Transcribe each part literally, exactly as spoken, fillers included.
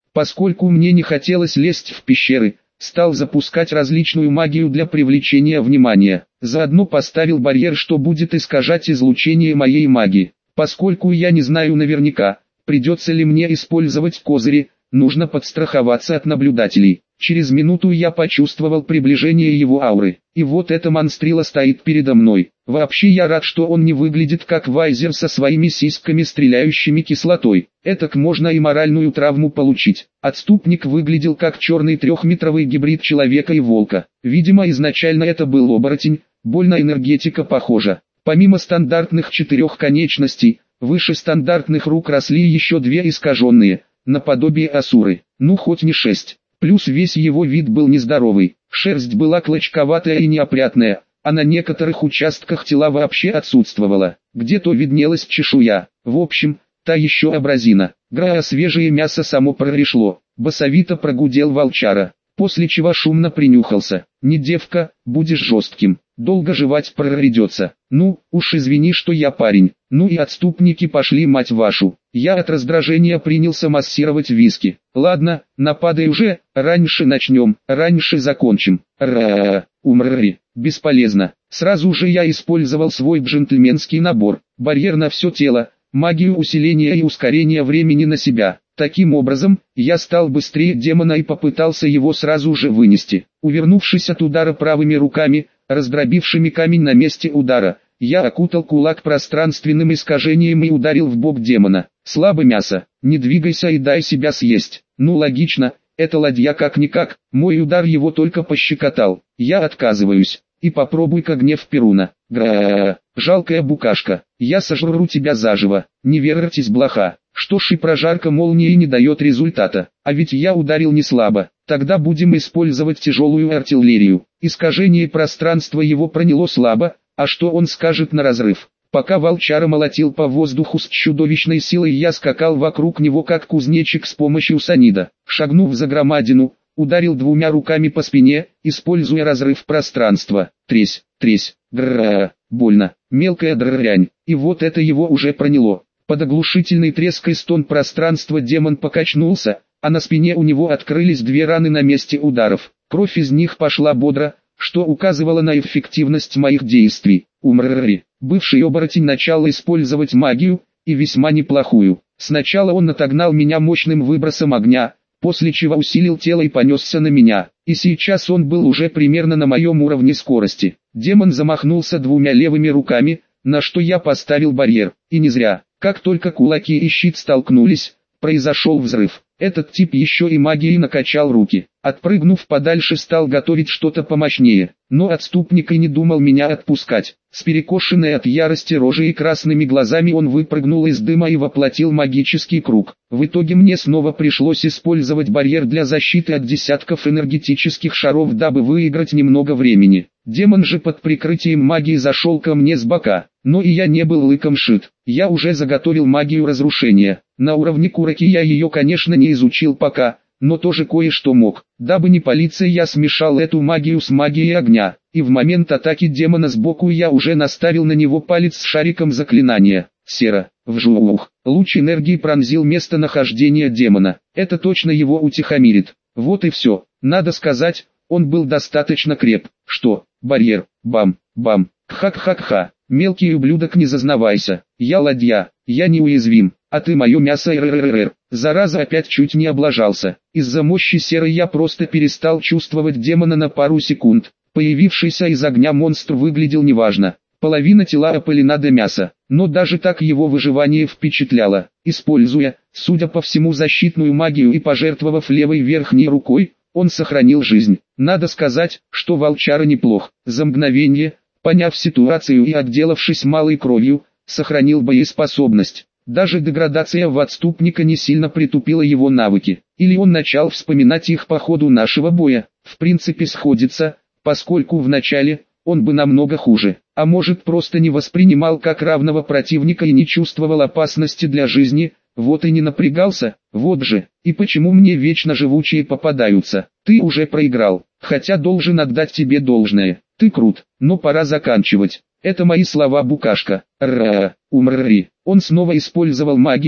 Поскольку мне не хотелось лезть в пещеры, стал запускать различную магию для привлечения внимания. Заодно поставил барьер, что будет искажать излучение моей магии. Поскольку я не знаю наверняка, придется ли мне использовать козыри, нужно подстраховаться от наблюдателей. Через минуту я почувствовал приближение его ауры. И вот эта монстрила стоит передо мной. Вообще я рад, что он не выглядит как Вайзер со своими сиськами, стреляющими кислотой. Этак можно и моральную травму получить. Отступник выглядел как черный трехметровый гибрид человека и волка. Видимо, изначально это был оборотень, больно энергетика похожа. Помимо стандартных четырех конечностей, выше стандартных рук росли еще две искаженные, наподобие асуры. Ну хоть не шесть. Плюс весь его вид был нездоровый, шерсть была клочковатая и неопрятная, а на некоторых участках тела вообще отсутствовала, где-то виднелась чешуя. В общем, та еще абразина. Гра, свежее мясо само прорешло, басовито прогудел волчара, после чего шумно принюхался. Не девка, будешь жестким, долго жевать прорядется. Ну, уж извини, что я парень. Ну и отступники пошли, мать вашу. Я от раздражения принялся массировать виски. Ладно, нападай уже, раньше начнем, раньше закончим. Ра, умрри, бесполезно. Сразу же я использовал свой джентльменский набор. Барьер на все тело, магию усиления и ускорения времени на себя. Таким образом, я стал быстрее демона и попытался его сразу же вынести. Увернувшись от удара правыми руками, раздробившими камень на месте удара, я окутал кулак пространственным искажением и ударил в бок демона. Слабо мясо, не двигайся и дай себя съесть. Ну логично, это ладья как-никак, мой удар его только пощекотал. Я отказываюсь. И попробуй-ка гнев Перуна. Гра, жалкая букашка, я сожру тебя заживо. Не вертись, блоха. Что ж и прожарка молнии не дает результата. А ведь я ударил не слабо. Тогда будем использовать тяжелую артиллерию. Искажение пространства его проняло слабо, а что он скажет на разрыв? Пока волчара молотил по воздуху с чудовищной силой, я скакал вокруг него как кузнечик с помощью санида. Шагнув за громадину, ударил двумя руками по спине, используя разрыв пространства. Тресь, тресь, грррррр, больно, мелкая дррррянь. И вот это его уже проняло. Под оглушительный треск и стон пространства демон покачнулся, а на спине у него открылись две раны на месте ударов. Кровь из них пошла бодро, что указывало на эффективность моих действий. Умрррри. Бывший оборотень начал использовать магию, и весьма неплохую. Сначала он отогнал меня мощным выбросом огня, после чего усилил тело и понесся на меня. И сейчас он был уже примерно на моем уровне скорости. Демон замахнулся двумя левыми руками, на что я поставил барьер. И не зря. Как только кулаки и щит столкнулись, произошел взрыв. Этот тип еще и магией накачал руки. Отпрыгнув подальше, стал готовить что-то помощнее. Но отступник и не думал меня отпускать. С перекошенной от ярости рожей и красными глазами он выпрыгнул из дыма и воплотил магический круг. В итоге мне снова пришлось использовать барьер для защиты от десятков энергетических шаров, дабы выиграть немного времени. Демон же под прикрытием магии зашел ко мне с бока. Но и я не был лыком шит. Я уже заготовил магию разрушения. На уровне кураки я ее, конечно, не изучил пока, но тоже кое-что мог. Дабы не палиться, я смешал эту магию с магией огня, и в момент атаки демона сбоку я уже наставил на него палец с шариком заклинания. Сера, вжух. Луч энергии пронзил местонахождение демона. Это точно его утихомирит. Вот и все. Надо сказать, он был достаточно креп. Что? Барьер. Бам, бам. Хак-хак-ха. Мелкий ублюдок, не зазнавайся. Я ладья. Я неуязвим. А ты мое мясо. РРРР. Зараза, опять чуть не облажался. Из-за мощи серы я просто перестал чувствовать демона на пару секунд. Появившийся из огня монстр выглядел неважно. Половина тела опылена до мяса. Но даже так его выживание впечатляло. Используя, судя по всему, защитную магию и пожертвовав левой верхней рукой, он сохранил жизнь. Надо сказать, что волчара неплох. За мгновение, поняв ситуацию и отделавшись малой кровью, сохранил боеспособность. Даже деградация в отступника не сильно притупила его навыки. Или он начал вспоминать их по ходу нашего боя. В принципе сходится, поскольку в начале он бы намного хуже. А может, просто не воспринимал как равного противника и не чувствовал опасности для жизни, вот и не напрягался. Вот же, и почему мне вечно живучие попадаются. Ты уже проиграл, хотя должен отдать тебе должное. Ты крут, но пора заканчивать. Это мои слова, букашка. Ра, умрри. Он снова использовал магию,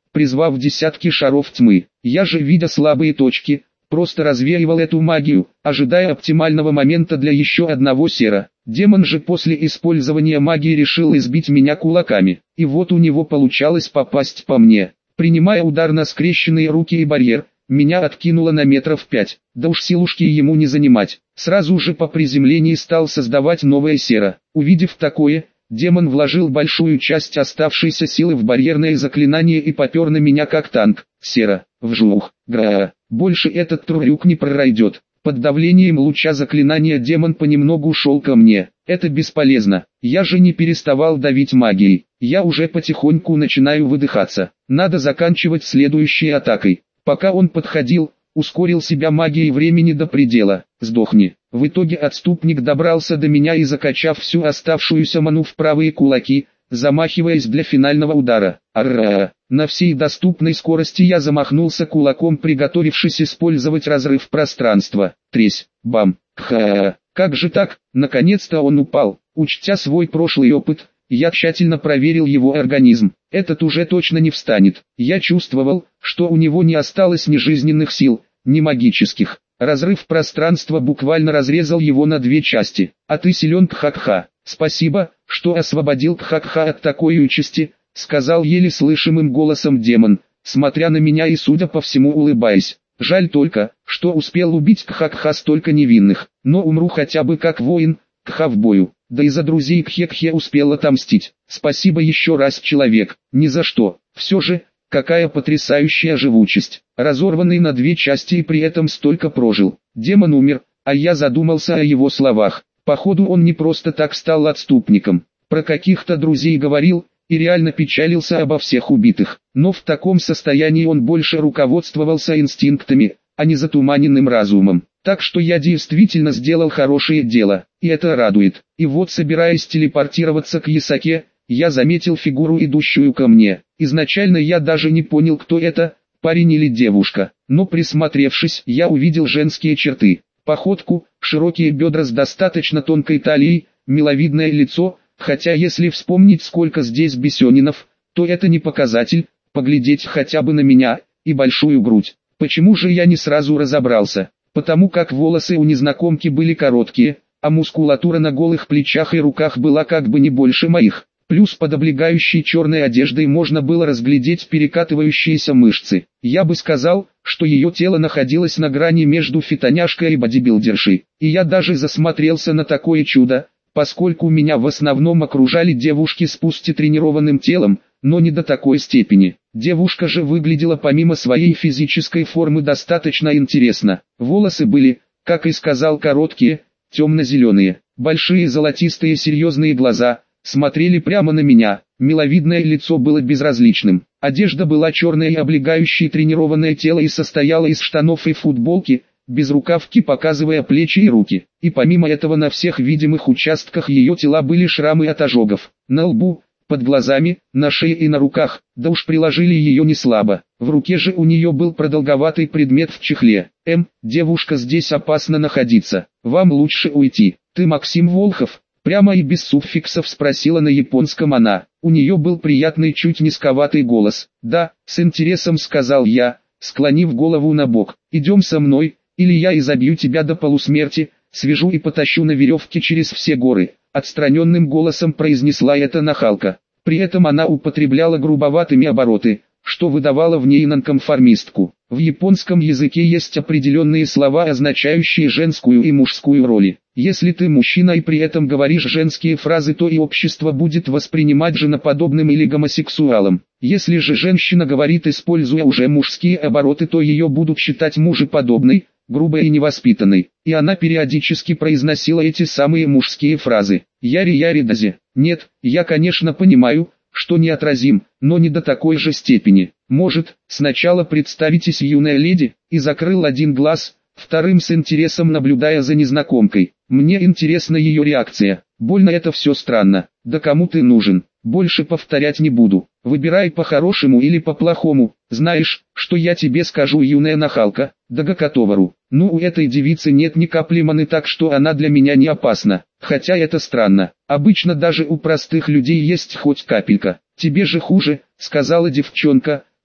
призвав десятки шаров тьмы. Я же, видя слабые точки, просто развеивал эту магию, ожидая оптимального момента для еще одного сера. Демон же после использования магии решил избить меня кулаками, и вот у него получалось попасть по мне. Принимая удар на скрещенные руки и барьер, меня откинуло на метров пять, да уж силушки ему не занимать. Сразу же по приземлении стал создавать новое серо. Увидев такое, демон вложил большую часть оставшейся силы в барьерное заклинание и попер на меня как танк. Серо, вжух, гра. Больше этот трюк не пройдет. Под давлением луча заклинания демон понемногу шел ко мне. Это бесполезно. Я же не переставал давить магией. Я уже потихоньку начинаю выдыхаться. Надо заканчивать следующей атакой. Пока он подходил, ускорил себя магией времени до предела. Сдохни. В итоге отступник добрался до меня и, закачав всю оставшуюся ману в правые кулаки, замахиваясь для финального удара. Арра! На всей доступной скорости я замахнулся кулаком, приготовившись использовать разрыв пространства. Тресь, бам, кха. Как же так? Наконец-то он упал. Учтя свой прошлый опыт, я тщательно проверил его организм. Этот уже точно не встанет. Я чувствовал, что у него не осталось ни жизненных сил, ни магических. Разрыв пространства буквально разрезал его на две части. А ты силен, Кхакха. Спасибо, что освободил Кхакха от такой участи, сказал еле слышимым голосом демон, смотря на меня и, судя по всему, улыбаясь. Жаль только, что успел убить Кхакха столько невинных, но умру хотя бы как воин, Кха в бою, да и за друзей Кхе-Кхе успел отомстить. Спасибо еще раз, человек, ни за что. Все же, какая потрясающая живучесть. Разорванный на две части и при этом столько прожил. Демон умер, а я задумался о его словах. Походу он не просто так стал отступником. Про каких-то друзей говорил, и реально печалился обо всех убитых. Но в таком состоянии он больше руководствовался инстинктами, а не затуманенным разумом. Так что я действительно сделал хорошее дело, и это радует. И вот, собираясь телепортироваться к Ясаке, я заметил фигуру, идущую ко мне. Изначально я даже не понял, кто это, парень или девушка. Но присмотревшись, я увидел женские черты. Походку, широкие бедра с достаточно тонкой талией, миловидное лицо. Хотя если вспомнить, сколько здесь бесенинов, то это не показатель, поглядеть хотя бы на меня, и большую грудь. Почему же я не сразу разобрался? Потому как волосы у незнакомки были короткие, а мускулатура на голых плечах и руках была как бы не больше моих. Плюс под облегающей черной одеждой можно было разглядеть перекатывающиеся мышцы. Я бы сказал, что ее тело находилось на грани между фитоняшкой и бодибилдершей. И я даже засмотрелся на такое чудо, поскольку меня в основном окружали девушки с пусть и тренированным телом, но не до такой степени. Девушка же выглядела помимо своей физической формы достаточно интересно. Волосы были, как и сказал, короткие, темно-зеленые, большие золотистые серьезные глаза, смотрели прямо на меня, миловидное лицо было безразличным. Одежда была черная и облегающая тренированное тело и состояла из штанов и футболки, без рукавки, показывая плечи и руки. И помимо этого на всех видимых участках ее тела были шрамы от ожогов. На лбу, под глазами, на шее и на руках, да уж приложили ее не слабо. В руке же у нее был продолговатый предмет в чехле. Эм, девушка, здесь опасно находиться. Вам лучше уйти. Ты Максим Волхов? Прямо и без суффиксов спросила на японском она. У нее был приятный, чуть низковатый голос. Да, с интересом сказал я, склонив голову на бок. Идем со мной, или я изобью тебя до полусмерти, свяжу и потащу на веревке через все горы. Отстраненным голосом произнесла эта нахалка. При этом она употребляла грубоватыми обороты, что выдавало в ней нонконформистку. В японском языке есть определенные слова, означающие женскую и мужскую роли. Если ты мужчина и при этом говоришь женские фразы, то и общество будет воспринимать женоподобным или гомосексуалом. Если же женщина говорит, используя уже мужские обороты, то ее будут считать мужеподобной, грубой и невоспитанной. И она периодически произносила эти самые мужские фразы. Яри-яри-дази. Нет, я конечно понимаю, что неотразим, но не до такой же степени. Может, сначала представитесь, юная леди, и закрыл один глаз, вторым с интересом наблюдая за незнакомкой. Мне интересна ее реакция. Больно это все странно. Да кому ты нужен? Больше повторять не буду. Выбирай по-хорошему или по-плохому. Знаешь, что я тебе скажу, юная нахалка? Да Гакатовару. Ну, у этой девицы нет ни капли маны, так что она для меня не опасна. Хотя это странно. Обычно даже у простых людей есть хоть капелька. Тебе же хуже, сказала девчонка,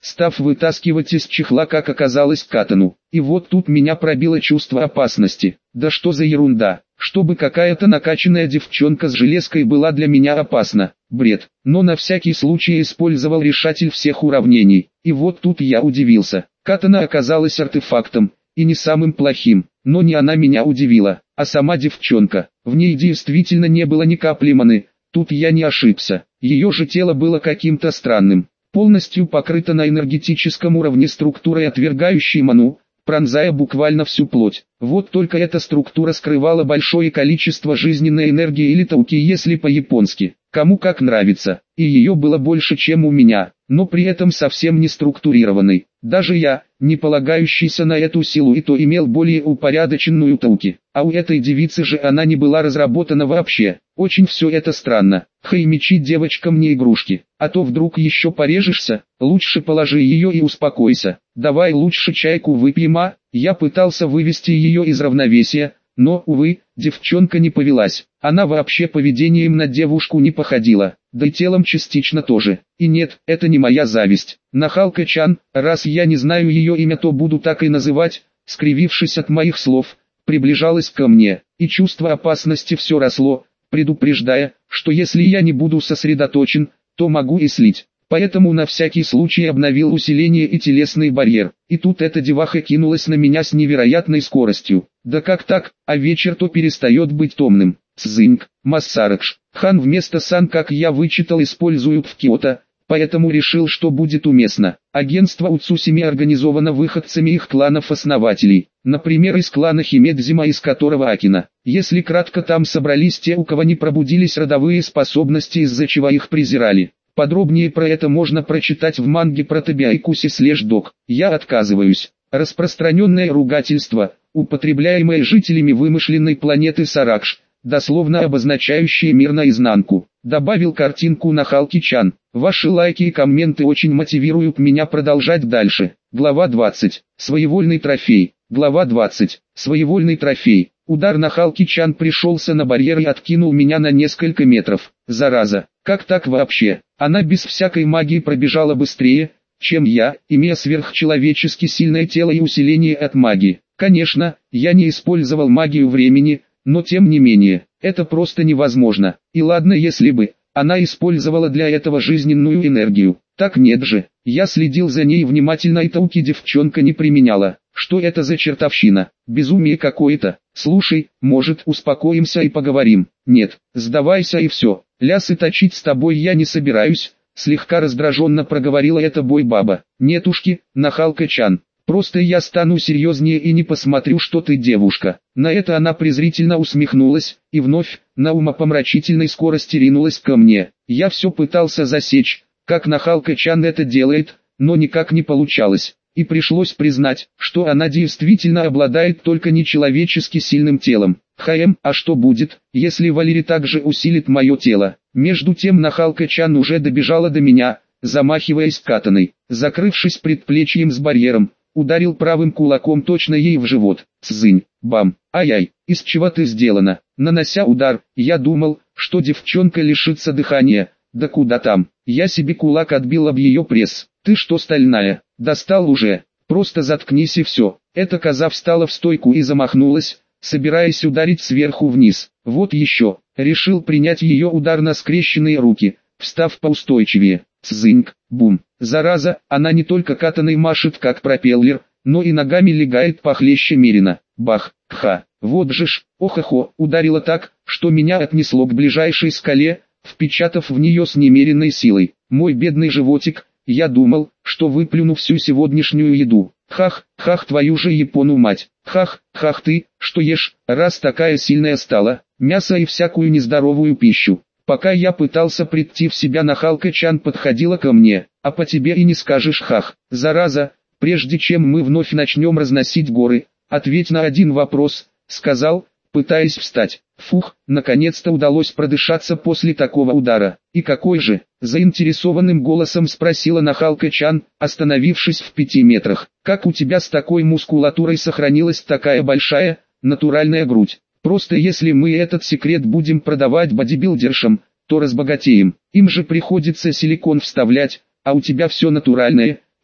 став вытаскивать из чехла, как оказалось, катану. И вот тут меня пробило чувство опасности. Да что за ерунда, чтобы какая-то накачанная девчонка с железкой была для меня опасна. Бред. Но на всякий случай использовал решатель всех уравнений. И вот тут я удивился. Катана оказалась артефактом, и не самым плохим. Но не она меня удивила, а сама девчонка. В ней действительно не было ни капли маны. Тут я не ошибся. Ее же тело было каким-то странным. Полностью покрыто на энергетическом уровне структурой, отвергающей ману, пронзая буквально всю плоть. Вот только эта структура скрывала большое количество жизненной энергии или тауки, если по-японски. Кому как нравится. И ее было больше, чем у меня, но при этом совсем не структурированной. Даже я, не полагающийся на эту силу, и то имел более упорядоченную тауки. А у этой девицы же она не была разработана вообще. Очень все это странно. Хай, мечи девочкам не игрушки. А то вдруг еще порежешься. Лучше положи ее и успокойся. Давай лучше чайку выпьем, а? Я пытался вывести ее из равновесия, но, увы, девчонка не повелась. Она вообще поведением на девушку не походила, да и телом частично тоже. И нет, это не моя зависть. Нахалка-чан, раз я не знаю ее имя, то буду так и называть, скривившись от моих слов, приближалась ко мне, и чувство опасности все росло, предупреждая, что если я не буду сосредоточен, то могу и слить. Поэтому на всякий случай обновил усиление и телесный барьер. И тут эта деваха кинулась на меня с невероятной скоростью. Да как так, а вечер-то перестает быть томным. Цзиньк, Массаракш, хан вместо сан, как я вычитал, используют в Киото, поэтому решил, что будет уместно. Агентство Уцусими организовано выходцами их кланов-основателей, например, из клана Химедзима, из которого Акина. Если кратко, там собрались те, у кого не пробудились родовые способности, из-за чего их презирали. Подробнее про это можно прочитать в манге про Тобиайкуси слэш док. Я отказываюсь. Распространенное ругательство, употребляемое жителями вымышленной планеты Саракш, дословно обозначающее мир наизнанку. Добавил картинку Нахалки-чан. Ваши лайки и комменты очень мотивируют меня продолжать дальше. Глава двадцать. Своевольный трофей. Глава двадцать. Своевольный трофей. Удар Нахалки-чан пришелся на барьер и откинул меня на несколько метров. Зараза, как так вообще? Она без всякой магии пробежала быстрее, чем я, имея сверхчеловечески сильное тело и усиление от магии. Конечно, я не использовал магию времени, но тем не менее, это просто невозможно. И ладно, если бы она использовала для этого жизненную энергию. Так нет же, я следил за ней внимательно, и тауки девчонка не применяла. Что это за чертовщина? Безумие какое-то. Слушай, может, успокоимся и поговорим? Нет, сдавайся и все. Лясы точить с тобой я не собираюсь, слегка раздраженно проговорила эта бой-баба. Нетушки, Нахалка-чан. Просто я стану серьезнее и не посмотрю, что ты девушка. На это она презрительно усмехнулась, и вновь, на умопомрачительной скорости ринулась ко мне. Я все пытался засечь, как Нахалка-чан это делает, но никак не получалось. И пришлось признать, что она действительно обладает только нечеловечески сильным телом. Хм, а что будет, если Валери также усилит мое тело? Между тем Нахалка-чан уже добежала до меня, замахиваясь катаной. Закрывшись предплечьем с барьером, ударил правым кулаком точно ей в живот. Цзынь, бам, ай-яй, из чего ты сделана? Нанося удар, я думал, что девчонка лишится дыхания. Да куда там, я себе кулак отбил об ее пресс. Ты что, стальная? Достал уже, просто заткнись и все. Эта коза встала в стойку и замахнулась, собираясь ударить сверху вниз. Вот еще, решил принять ее удар на скрещенные руки, встав поустойчивее. Цзыньк, бум. Зараза, она не только катаной машет как пропеллер, но и ногами легает похлеще Мерина. Бах, ха, вот же ж, ох-охо, ударила так, что меня отнесло к ближайшей скале, впечатав в нее с немеренной силой. Мой бедный животик. Я думал, что выплюну всю сегодняшнюю еду. Хах, хах, твою же Япону мать. Хах, хах ты, что ешь, раз такая сильная стала, мясо и всякую нездоровую пищу. Пока я пытался прийти в себя, Нахалка-чан подходила ко мне. А по тебе и не скажешь, хах. Зараза, прежде чем мы вновь начнем разносить горы, ответь на один вопрос, сказал, пытаясь встать. Фух, наконец-то удалось продышаться после такого удара. И какой же? Заинтересованным голосом спросила Нахалка-чан, остановившись в пяти метрах. Как у тебя с такой мускулатурой сохранилась такая большая, натуральная грудь? Просто если мы этот секрет будем продавать бодибилдершам, то разбогатеем. Им же приходится силикон вставлять, а у тебя все натуральное.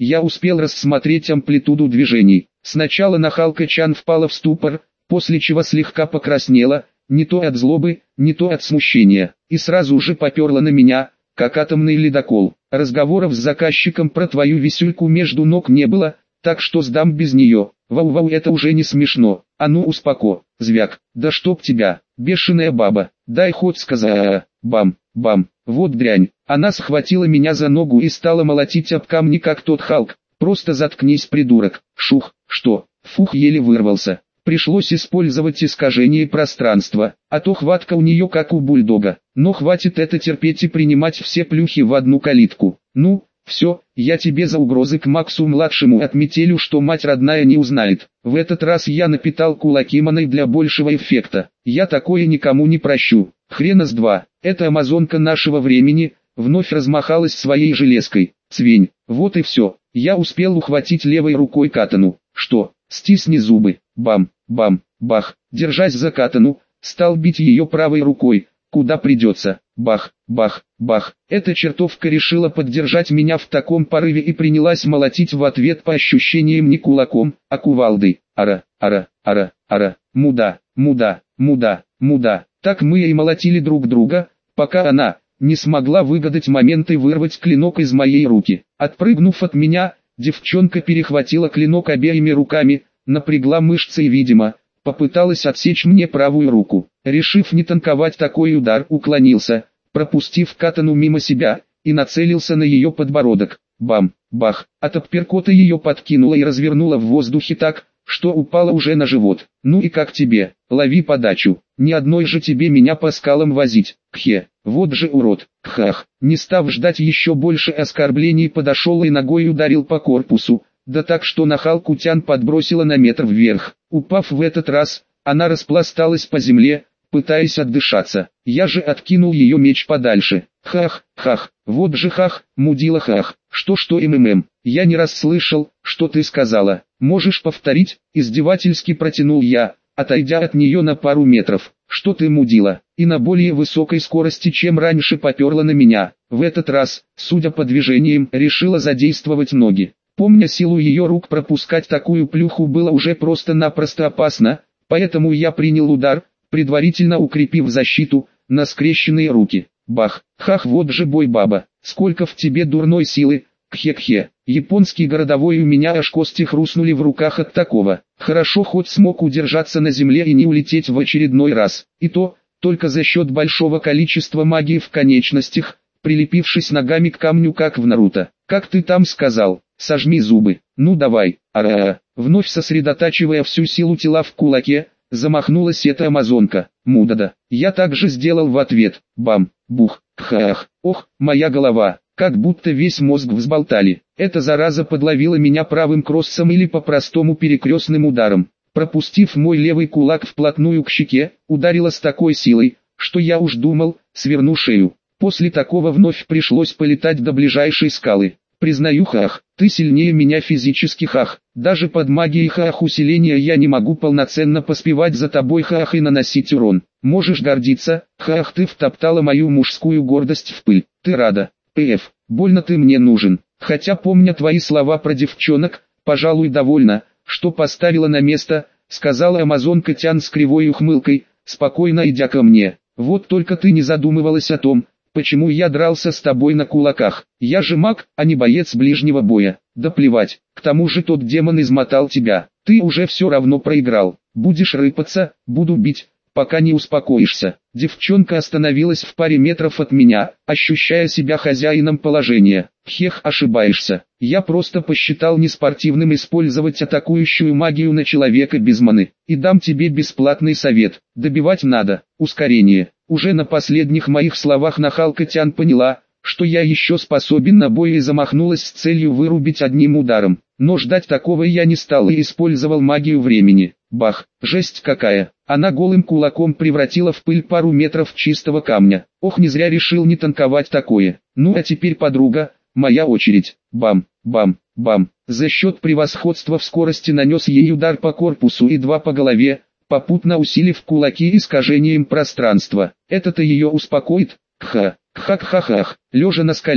Я успел рассмотреть амплитуду движений. Сначала Нахалка-чан впала в ступор, после чего слегка покраснела, не то от злобы, не то от смущения, и сразу же поперла на меня, как атомный ледокол. Разговоров с заказчиком про твою висюльку между ног не было, так что сдам без нее. Вау-вау, это уже не смешно. А ну успоко, звяк, да чтоб тебя, бешеная баба, дай хоть сказать. Бам, бам, вот дрянь. Она схватила меня за ногу и стала молотить об камни, как тот Халк. Просто заткнись, придурок. Шух, что? Фух, еле вырвался. Пришлось использовать искажение пространства, а то хватка у нее как у бульдога. Но хватит это терпеть и принимать все плюхи в одну калитку. Ну, все, я тебе за угрозы к Максу-младшему отметелю, что мать родная не узнает. В этот раз я напитал кулаки маной для большего эффекта. Я такое никому не прощу. Хрена с два. Эта амазонка нашего времени вновь размахалась своей железкой. Цвень. Вот и все. Я успел ухватить левой рукой катану. Что? Стисни зубы. Бам, бам, бах. Держась за катану, стал бить ее правой рукой, куда придется. Бах, бах, бах. Эта чертовка решила поддержать меня в таком порыве и принялась молотить в ответ по ощущениям не кулаком, а кувалдой. Ара, ара, ара, ара. Муда, муда, муда, муда. Так мы и молотили друг друга, пока она не смогла выгадать момент и вырвать клинок из моей руки. Отпрыгнув от меня, девчонка перехватила клинок обеими руками, напрягла мышцы и, видимо, попыталась отсечь мне правую руку. Решив не танковать такой удар, уклонился, пропустив катану мимо себя, и нацелился на ее подбородок. Бам, бах, от апперкота ее подкинуло и развернуло в воздухе так, что упала уже на живот. Ну и как тебе? Лови подачу. Ни одной же тебе меня по скалам возить. Кхе, вот же урод. Кхах. Не став ждать еще больше оскорблений, подошел и ногой ударил по корпусу, да так что Нахалку-тян подбросила на метр вверх. Упав в этот раз, она распласталась по земле, пытаясь отдышаться. Я же откинул ее меч подальше. Хах, хах, вот же хах, мудила хах. Что-что МММ, я не расслышал, что ты сказала. Можешь повторить? Издевательски протянул я, отойдя от нее на пару метров. Что ты мудила? И на более высокой скорости, чем раньше, поперла на меня. В этот раз, судя по движениям, решила задействовать ноги. Помня силу ее рук, пропускать такую плюху было уже просто-напросто опасно, поэтому я принял удар, предварительно укрепив защиту, на скрещенные руки. Бах, хах, вот же бой, баба, сколько в тебе дурной силы, кхе-кхе. Японский городовой, у меня аж кости хрустнули в руках от такого. Хорошо хоть смог удержаться на земле и не улететь в очередной раз. И то, только за счет большого количества магии в конечностях, прилепившись ногами к камню, как в Наруто. Как ты там сказал? Сожми зубы. Ну давай. Ара. Вновь сосредотачивая всю силу тела в кулаке, замахнулась эта амазонка. Мудада. Я также сделал в ответ. Бам, бух, кхах. Ох, моя голова. Как будто весь мозг взболтали. Эта зараза подловила меня правым кроссом или по-простому перекрестным ударом. Пропустив мой левый кулак вплотную к щеке, ударила с такой силой, что я уж думал, сверну шею. После такого вновь пришлось полетать до ближайшей скалы. Признаю, хах, ты сильнее меня физически, хах. Даже под магией хах усиления я не могу полноценно поспевать за тобой, хах, и наносить урон. Можешь гордиться, хах, ты втоптала мою мужскую гордость в пыль. Ты рада? Пф, больно ты мне нужен. Хотя, помня твои слова про девчонок, пожалуй, довольна, что поставила на место, сказала амазонка Тян с кривой ухмылкой, спокойно идя ко мне. Вот только ты не задумывалась о том, почему я дрался с тобой на кулаках. Я же маг, а не боец ближнего боя. Да плевать, к тому же тот демон измотал тебя. Ты уже все равно проиграл. Будешь рыпаться, буду бить, пока не успокоишься. Девчонка остановилась в паре метров от меня, ощущая себя хозяином положения. Хех, ошибаешься. Я просто посчитал неспортивным использовать атакующую магию на человека без маны. И дам тебе бесплатный совет. Добивать надо. Ускорение. Уже на последних моих словах Нахалка Тян поняла, что я еще способен на бой, и замахнулась с целью вырубить одним ударом. Но ждать такого я не стал и использовал магию времени. Бах, жесть какая. Она голым кулаком превратила в пыль пару метров чистого камня. Ох, не зря решил не танковать такое. Ну а теперь, подруга, моя очередь. Бам, бам, бам. За счет превосходства в скорости нанес ей удар по корпусу и два по голове, попутно усилив кулаки искажением пространства. Это-то ее успокоит? Кха, кха-кха-хах. Лежа на скале,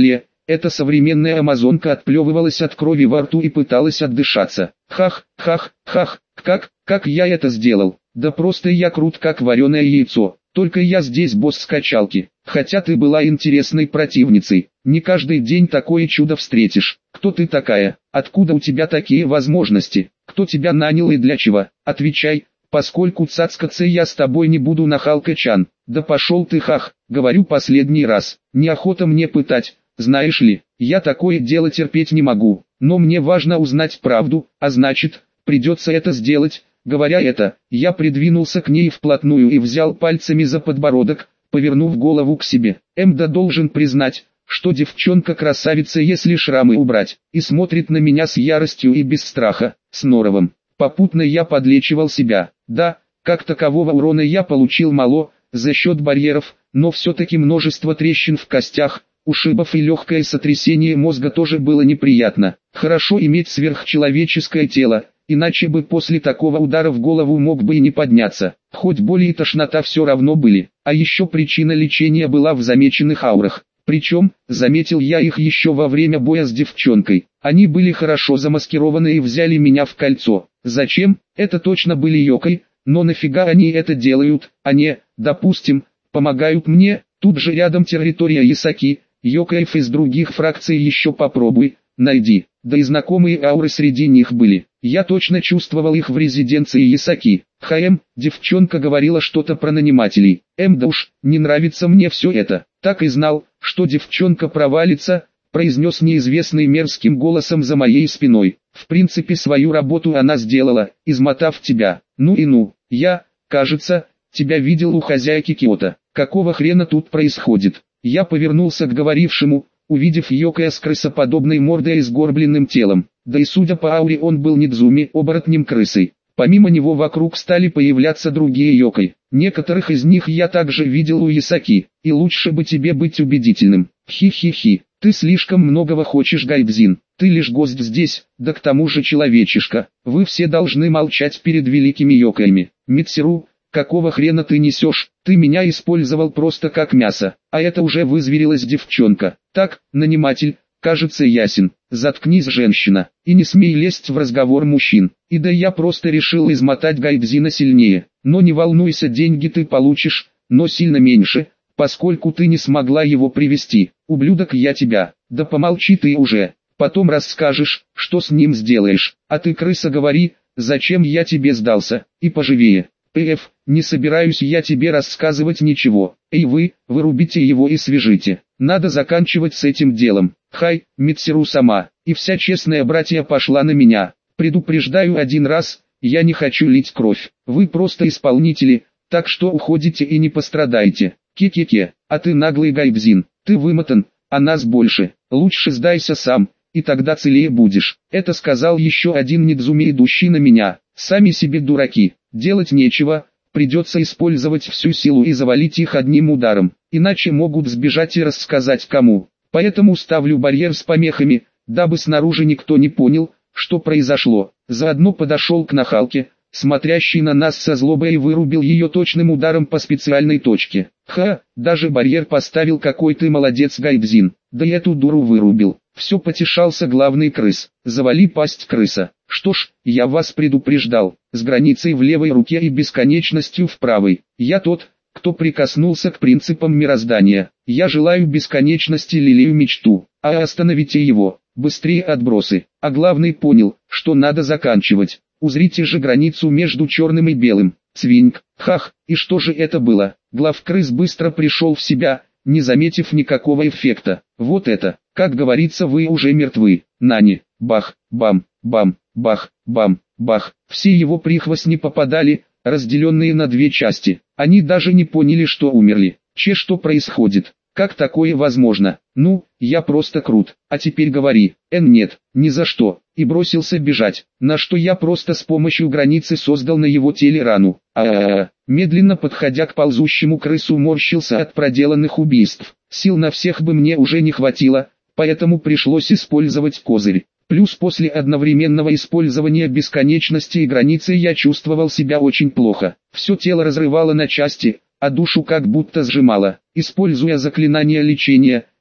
Эта современная амазонка отплевывалась от крови во рту и пыталась отдышаться. Хах, хах, хах, как, как я это сделал? Да просто я крут как вареное яйцо. Только я здесь босс скачалки. Хотя ты была интересной противницей. Не каждый день такое чудо встретишь. Кто ты такая? Откуда у тебя такие возможности? Кто тебя нанял и для чего? Отвечай, поскольку цацкаться я с тобой не буду, нахалка-чан. Да пошел ты, хах, говорю последний раз. Неохота мне пытать, знаешь ли, я такое дело терпеть не могу. Но мне важно узнать правду, а значит, придется это сделать. Говоря это, я придвинулся к ней вплотную и взял пальцами за подбородок, повернув голову к себе. Эмда должен признать, что девчонка красавица, если шрамы убрать, и смотрит на меня с яростью и без страха, с норовом. Попутно я подлечивал себя. Да, как такового урона я получил мало, за счет барьеров, но все-таки множество трещин в костях, ушибов и легкое сотрясение мозга тоже было неприятно. Хорошо иметь сверхчеловеческое тело, иначе бы после такого удара в голову мог бы и не подняться. Хоть боль и тошнота все равно были, а еще причина лечения была в замеченных аурах. Причем, заметил я их еще во время боя с девчонкой. Они были хорошо замаскированы и взяли меня в кольцо. Зачем? Это точно были Йокой, но нафига они это делают? Они, допустим, помогают мне. Тут же рядом территория Ясаки, Йокаев из других фракций еще попробуй, найди. Да и знакомые ауры среди них были. Я точно чувствовал их в резиденции Ясаки. ХМ, девчонка говорила что-то про нанимателей. Эм, да уж, не нравится мне все это. Так и знал, что девчонка провалится, произнес неизвестный мерзким голосом за моей спиной. В принципе, свою работу она сделала, измотав тебя. Ну и ну, я, кажется, тебя видел у хозяйки Киото. Какого хрена тут происходит? Я повернулся к говорившему, увидев Йокая с крысоподобной мордой и сгорбленным телом. Да и судя по ауре, он был не Дзуми, оборотнем крысой. Помимо него вокруг стали появляться другие Йокай. Некоторых из них я также видел у Ясаки, и лучше бы тебе быть убедительным. Хи-хи-хи, ты слишком многого хочешь, Гайдзин. Ты лишь гость здесь, да к тому же человечишка. Вы все должны молчать перед великими Йокаями. Митсиру, какого хрена ты несешь? Ты меня использовал просто как мясо, а это уже вызверилась девчонка. Так, наниматель, кажется ясен. Заткнись, женщина, и не смей лезть в разговор мужчин. И да я просто решил измотать Гайдзина сильнее. Но не волнуйся, деньги ты получишь, но сильно меньше, поскольку ты не смогла его привести. Ублюдок, я тебя. Да помолчи ты уже. Потом расскажешь, что с ним сделаешь. А ты, крыса, говори, зачем я тебе сдался, и поживее. ПФ, не собираюсь я тебе рассказывать ничего. Эй вы, вырубите его и свяжите. Надо заканчивать с этим делом. Хай, Митсиру сама, и вся честная братья пошла на меня. Предупреждаю один раз, я не хочу лить кровь. Вы просто исполнители, так что уходите и не пострадайте. Ке-ке-ке, а ты наглый Гайдзин, ты вымотан, а нас больше. Лучше сдайся сам, и тогда целее будешь. Это сказал еще один Нидзуми, идущий на меня. Сами себе дураки, делать нечего, придется использовать всю силу и завалить их одним ударом, иначе могут сбежать и рассказать кому. Поэтому ставлю барьер с помехами, дабы снаружи никто не понял, что произошло. Заодно подошел к нахалке, смотрящей на нас со злобой, и вырубил ее точным ударом по специальной точке. Ха, даже барьер поставил, какой ты молодец, Гайдзин. Да и эту дуру вырубил. Все потешался главный крыс. Завали пасть, крыса. Что ж, я вас предупреждал. С границей в левой руке и бесконечностью в правой. Я тот, кто прикоснулся к принципам мироздания. Я желаю бесконечности, лелею мечту. А остановите его. Быстрее, отбросы. А главный понял, что надо заканчивать. Узрите же границу между черным и белым. Свинг. Хах, и что же это было? Главкрыс быстро пришел в себя, не заметив никакого эффекта. Вот это, как говорится, вы уже мертвы. Нани. Бах, бам, бам, бах, бам, бах. Все его прихвостни попадали, разделенные на две части. Они даже не поняли, что умерли. Че, что происходит? Как такое возможно? Ну, я просто крут. А теперь говори. Эн, нет, ни за что. И бросился бежать. На что я просто с помощью границы создал на его теле рану. А-а-а. Медленно подходя к ползущему крысу, морщился от проделанных убийств. Сил на всех бы мне уже не хватило, поэтому пришлось использовать козырь. Плюс после одновременного использования бесконечности и границы я чувствовал себя очень плохо. Все тело разрывало на части, а душу как будто сжимало. Используя заклинание лечения,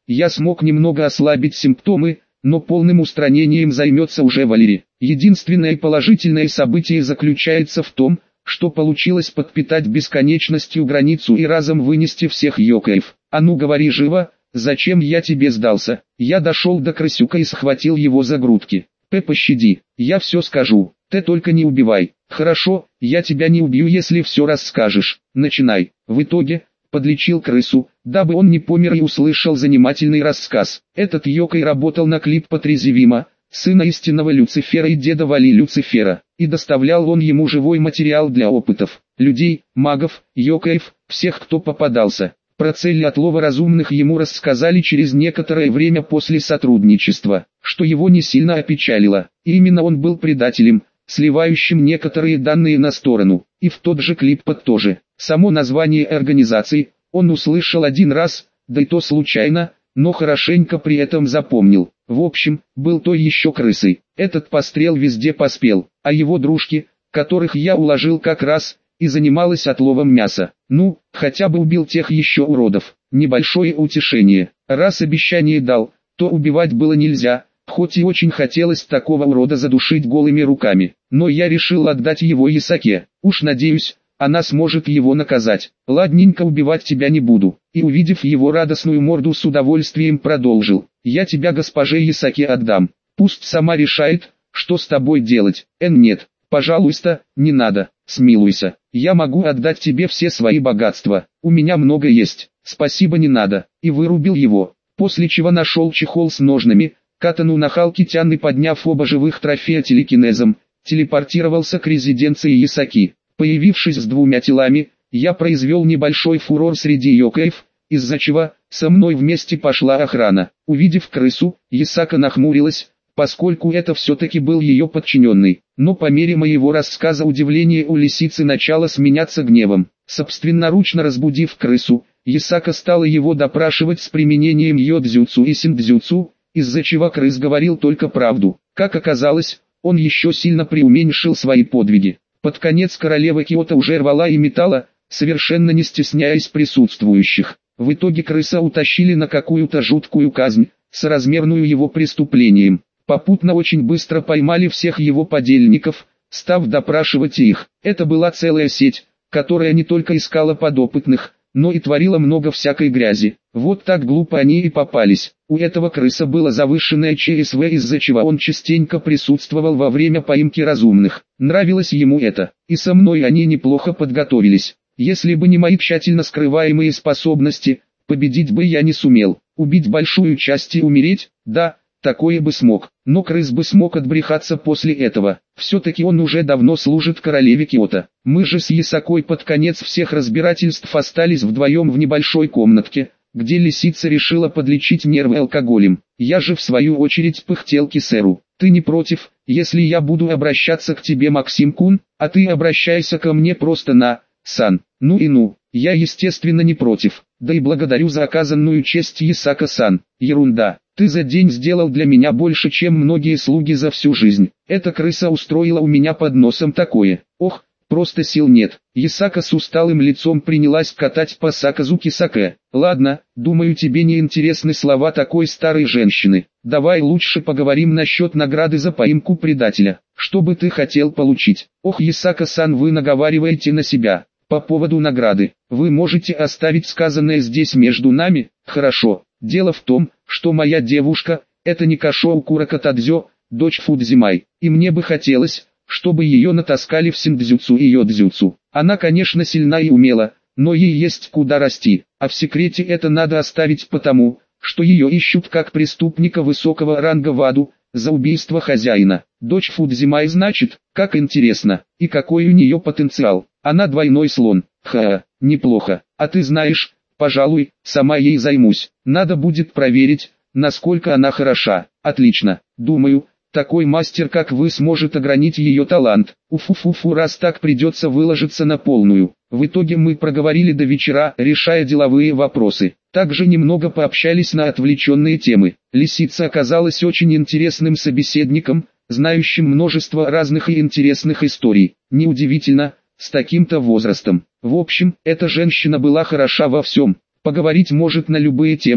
я смог немного ослабить симптомы, но полным устранением займется уже Валерий. Единственное положительное событие заключается в том, что получилось подпитать бесконечностью границу и разом вынести всех йокаев. А ну говори живо, зачем я тебе сдался? Я дошел до крысюка и схватил его за грудки. П, пощади, я все скажу, ты только не убивай. Хорошо, я тебя не убью, если все расскажешь. Начинай. В итоге, подлечил крысу, дабы он не помер, и услышал занимательный рассказ. Этот йокай работал на клип Патрезевима, сына истинного Люцифера и деда Вали Люцифера, и доставлял он ему живой материал для опытов. Людей, магов, йокаев, всех, кто попадался. Про цели отлова разумных ему рассказали через некоторое время после сотрудничества, что его не сильно опечалило. И именно он был предателем, сливающим некоторые данные на сторону, и в тот же клип-под тоже. Само название организации он услышал один раз, да и то случайно, но хорошенько при этом запомнил. В общем, был то еще крысой. Этот пострел везде поспел, а его дружки, которых я уложил как раз, и занималась отловом мяса. Ну, хотя бы убил тех еще уродов. Небольшое утешение. Раз обещание дал, то убивать было нельзя, хоть и очень хотелось такого урода задушить голыми руками. Но я решил отдать его Исаке. Уж надеюсь, она сможет его наказать. Ладненько, убивать тебя не буду. И увидев его радостную морду, с удовольствием продолжил. Я тебя госпоже Исаке отдам. Пусть сама решает, что с тобой делать. Эн нет, пожалуйста, не надо, смилуйся. Я могу отдать тебе все свои богатства. У меня много есть. Спасибо, не надо. И вырубил его. После чего нашел чехол с ножными, катану на Халкитян и, подняв оба живых трофея телекинезом, телепортировался к резиденции Исаки. Появившись с двумя телами, я произвел небольшой фурор среди йокаев, из-за чего со мной вместе пошла охрана. Увидев крысу, Исака нахмурилась, поскольку это все-таки был ее подчиненный. Но по мере моего рассказа удивление у лисицы начало сменяться гневом. Собственноручно разбудив крысу, Исака стала его допрашивать с применением йодзюцу и синдзюцу, из-за чего крыс говорил только правду. Как оказалось, он еще сильно преуменьшил свои подвиги. Под конец королева Киото уже рвала и метала, совершенно не стесняясь присутствующих. В итоге крыса утащили на какую-то жуткую казнь, соразмерную его преступлением. Попутно очень быстро поймали всех его подельников, став допрашивать их. Это была целая сеть, которая не только искала подопытных, но и творила много всякой грязи. Вот так глупо они и попались. У этого крыса было завышенное ЧСВ, из-за чего он частенько присутствовал во время поимки разумных. Нравилось ему это, и со мной они неплохо подготовились. Если бы не мои тщательно скрываемые способности, победить бы я не сумел. Убить большую часть и умереть, да, такое бы смог, но крыс бы смог отбрехаться после этого. Все-таки он уже давно служит королеве Киото. Мы же с Исакой под конец всех разбирательств остались вдвоем в небольшой комнатке, где лисица решила подлечить нервы алкоголем. Я же в свою очередь пыхтел Кисеру. Ты не против, если я буду обращаться к тебе, Максим-кун, а ты обращайся ко мне просто на «сан». Ну и ну, я естественно не против, да и благодарю за оказанную честь, Исака-сан. Ерунда, ты за день сделал для меня больше, чем многие слуги за всю жизнь. Эта крыса устроила у меня под носом такое. Ох, просто сил нет. Исака с усталым лицом принялась катать по Саказу Кисаке. Ладно, думаю, тебе не интересны слова такой старой женщины. Давай лучше поговорим насчет награды за поимку предателя. Что бы ты хотел получить? Ох, Исака-сан, вы наговариваете на себя. По поводу награды, вы можете оставить сказанное здесь между нами? Хорошо. Дело в том, что моя девушка, это Никошо Куракатадзё, дочь Фудзимай, и мне бы хотелось, чтобы ее натаскали в синдзюцу и йодзюцу. Она, конечно, сильна и умела, но ей есть куда расти, а в секрете это надо оставить потому, что ее ищут как преступника высокого ранга в аду, за убийство хозяина. Дочь Фудзимай, значит, как интересно, и какой у нее потенциал. Она двойной слон. Ха, неплохо. А ты знаешь, пожалуй, сама ей займусь. Надо будет проверить, насколько она хороша. Отлично. Думаю, такой мастер, как вы, сможет огранить ее талант. Уфу-фу-фу, раз так, придется выложиться на полную. В итоге мы проговорили до вечера, решая деловые вопросы. Также немного пообщались на отвлеченные темы. Лисица оказалась очень интересным собеседником, знающим множество разных и интересных историй. Неудивительно, с таким-то возрастом. В общем, эта женщина была хороша во всем. Поговорить может на любые темы,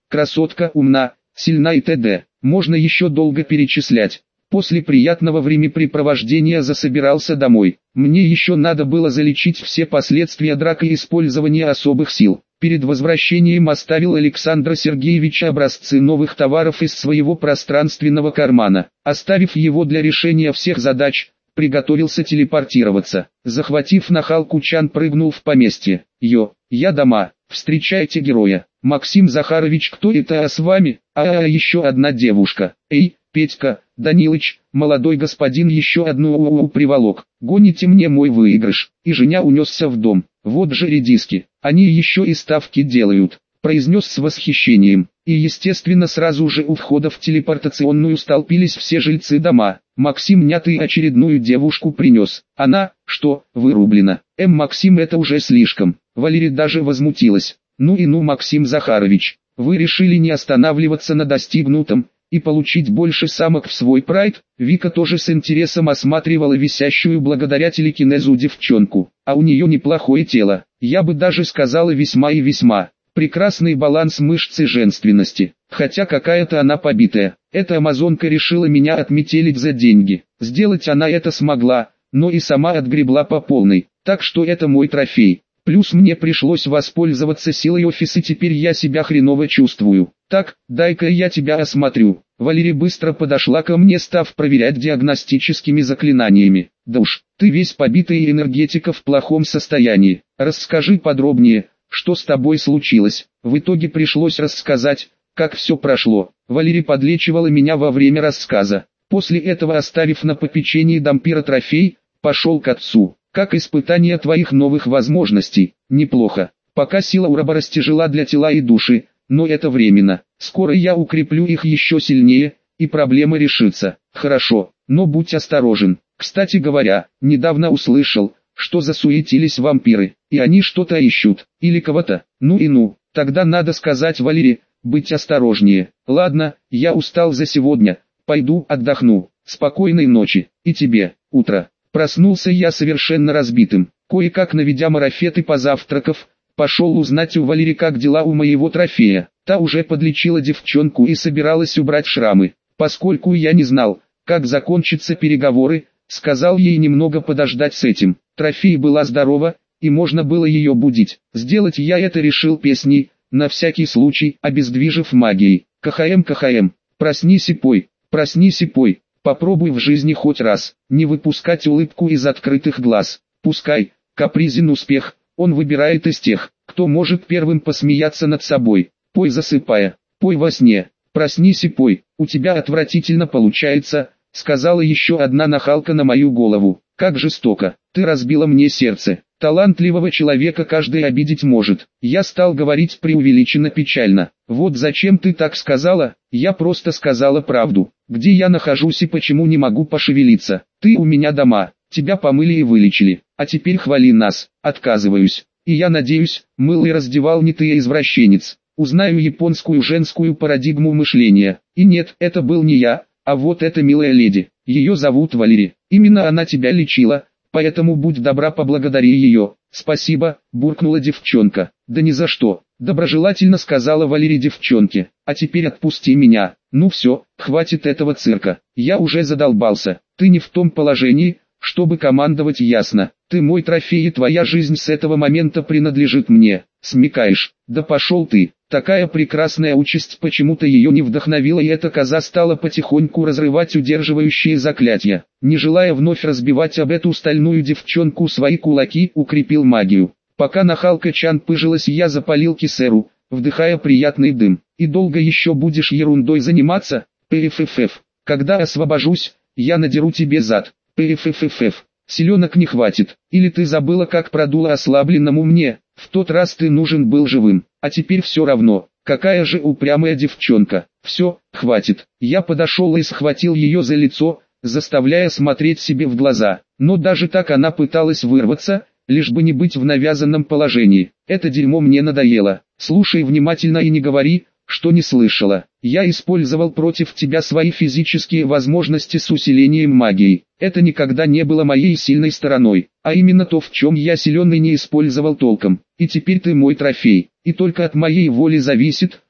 красотка, умна, сильна и т.д. Можно еще долго перечислять. После приятного времяпрепровождения засобирался домой. Мне еще надо было залечить все последствия драки и использования особых сил. Перед возвращением оставил Александра Сергеевича образцы новых товаров из своего пространственного кармана. Оставив его для решения всех задач, приготовился телепортироваться. Захватив нахалку, Чан прыгнул в поместье. «Йо, я дома, встречайте героя. Максим Захарович, кто это, а с вами? А, -а, -а еще одна девушка. Эй, Петька, Данилыч, молодой господин, еще одну у-у-у приволок. Гоните мне мой выигрыш». И Женя унесся в дом. «Вот же редиски, они еще и ставки делают», произнес с восхищением. И естественно сразу же у входа в телепортационную столпились все жильцы дома. Максим нятый очередную девушку принес. Она, что, вырублена? Эм, Максим, это уже слишком. Валерия даже возмутилась. Ну и ну, Максим Захарович, вы решили не останавливаться на достигнутом и получить больше самок в свой прайд? Вика тоже с интересом осматривала висящую благодаря телекинезу девчонку. А у нее неплохое тело, я бы даже сказала весьма и весьма. Прекрасный баланс мышц и женственности, хотя какая-то она побитая. Эта амазонка решила меня отметелить за деньги. Сделать она это смогла, но и сама отгребла по полной, так что это мой трофей. Плюс мне пришлось воспользоваться силой офиса, теперь я себя хреново чувствую. Так, дай-ка я тебя осмотрю. Валерия быстро подошла ко мне, став проверять диагностическими заклинаниями. Да уж, ты весь побитый и энергетика в плохом состоянии. Расскажи подробнее, что с тобой случилось. В итоге пришлось рассказать, как все прошло. Валерия подлечивала меня во время рассказа. После этого, оставив на попечении дампира трофей, пошел к отцу. Как испытание твоих новых возможностей? Неплохо. Пока сила Уроборос тяжела для тела и души, но это временно. Скоро я укреплю их еще сильнее, и проблема решится. Хорошо, но будь осторожен. Кстати говоря, недавно услышал, что засуетились вампиры, и они что-то ищут, или кого-то. Ну и ну, тогда надо сказать Валерии, быть осторожнее. Ладно, я устал за сегодня, пойду отдохну. Спокойной ночи, и тебе, утро. Проснулся я совершенно разбитым. Кое-как наведя марафет и позавтракав, пошел узнать у Валерии, как дела у моего трофея. Та уже подлечила девчонку и собиралась убрать шрамы. Поскольку я не знал, как закончатся переговоры, сказал ей немного подождать с этим. Трофей была здорова, и можно было ее будить. Сделать я это решил песней, на всякий случай, обездвижив магией. КХМ, КХМ, проснись и пой, проснись и пой. Попробуй в жизни хоть раз, не выпускать улыбку из открытых глаз. Пускай, капризен успех, он выбирает из тех, кто может первым посмеяться над собой. Пой засыпая, пой во сне, проснись и пой, у тебя отвратительно получается, сказала еще одна нахалка на мою голову. Как жестоко, ты разбила мне сердце. Талантливого человека каждый обидеть может. Я стал говорить преувеличенно печально. Вот зачем ты так сказала? Я просто сказала правду. Где я нахожусь и почему не могу пошевелиться? Ты у меня дома, тебя помыли и вылечили, а теперь хвали нас. Отказываюсь. И я надеюсь, мыл и раздевал не ты, а извращенец. Узнаю японскую женскую парадигму мышления. И нет, это был не я, а вот эта милая леди. Ее зовут Валерия. Именно она тебя лечила. Поэтому будь добра, поблагодари ее. Спасибо, буркнула девчонка. Да ни за что, доброжелательно сказала Валерия девчонке. А теперь отпусти меня. Ну все, хватит этого цирка. Я уже задолбался. Ты не в том положении, чтобы командовать, ясно. Ты мой трофей, и твоя жизнь с этого момента принадлежит мне. Смекаешь? Да пошел ты. Такая прекрасная участь почему-то ее не вдохновила, и эта коза стала потихоньку разрывать удерживающие заклятия. Не желая вновь разбивать об эту стальную девчонку свои кулаки, укрепил магию. Пока нахалка Чан пыжилась, я запалил кисеру, вдыхая приятный дым. И долго еще будешь ерундой заниматься? Пффф. Когда освобожусь, я надеру тебе зад. Пффф. Селенок не хватит. Или ты забыла, как продуло ослабленному мне? В тот раз ты нужен был живым, а теперь все равно. Какая же упрямая девчонка. Все, хватит. Я подошел и схватил ее за лицо, заставляя смотреть себе в глаза. Но даже так она пыталась вырваться, лишь бы не быть в навязанном положении. Это дерьмо мне надоело. Слушай внимательно и не говори, что не слышала. Я использовал против тебя свои физические возможности с усилением магии. Это никогда не было моей сильной стороной, а именно то, в чем я силен и не использовал толком. И теперь ты мой трофей, и только от моей воли зависит,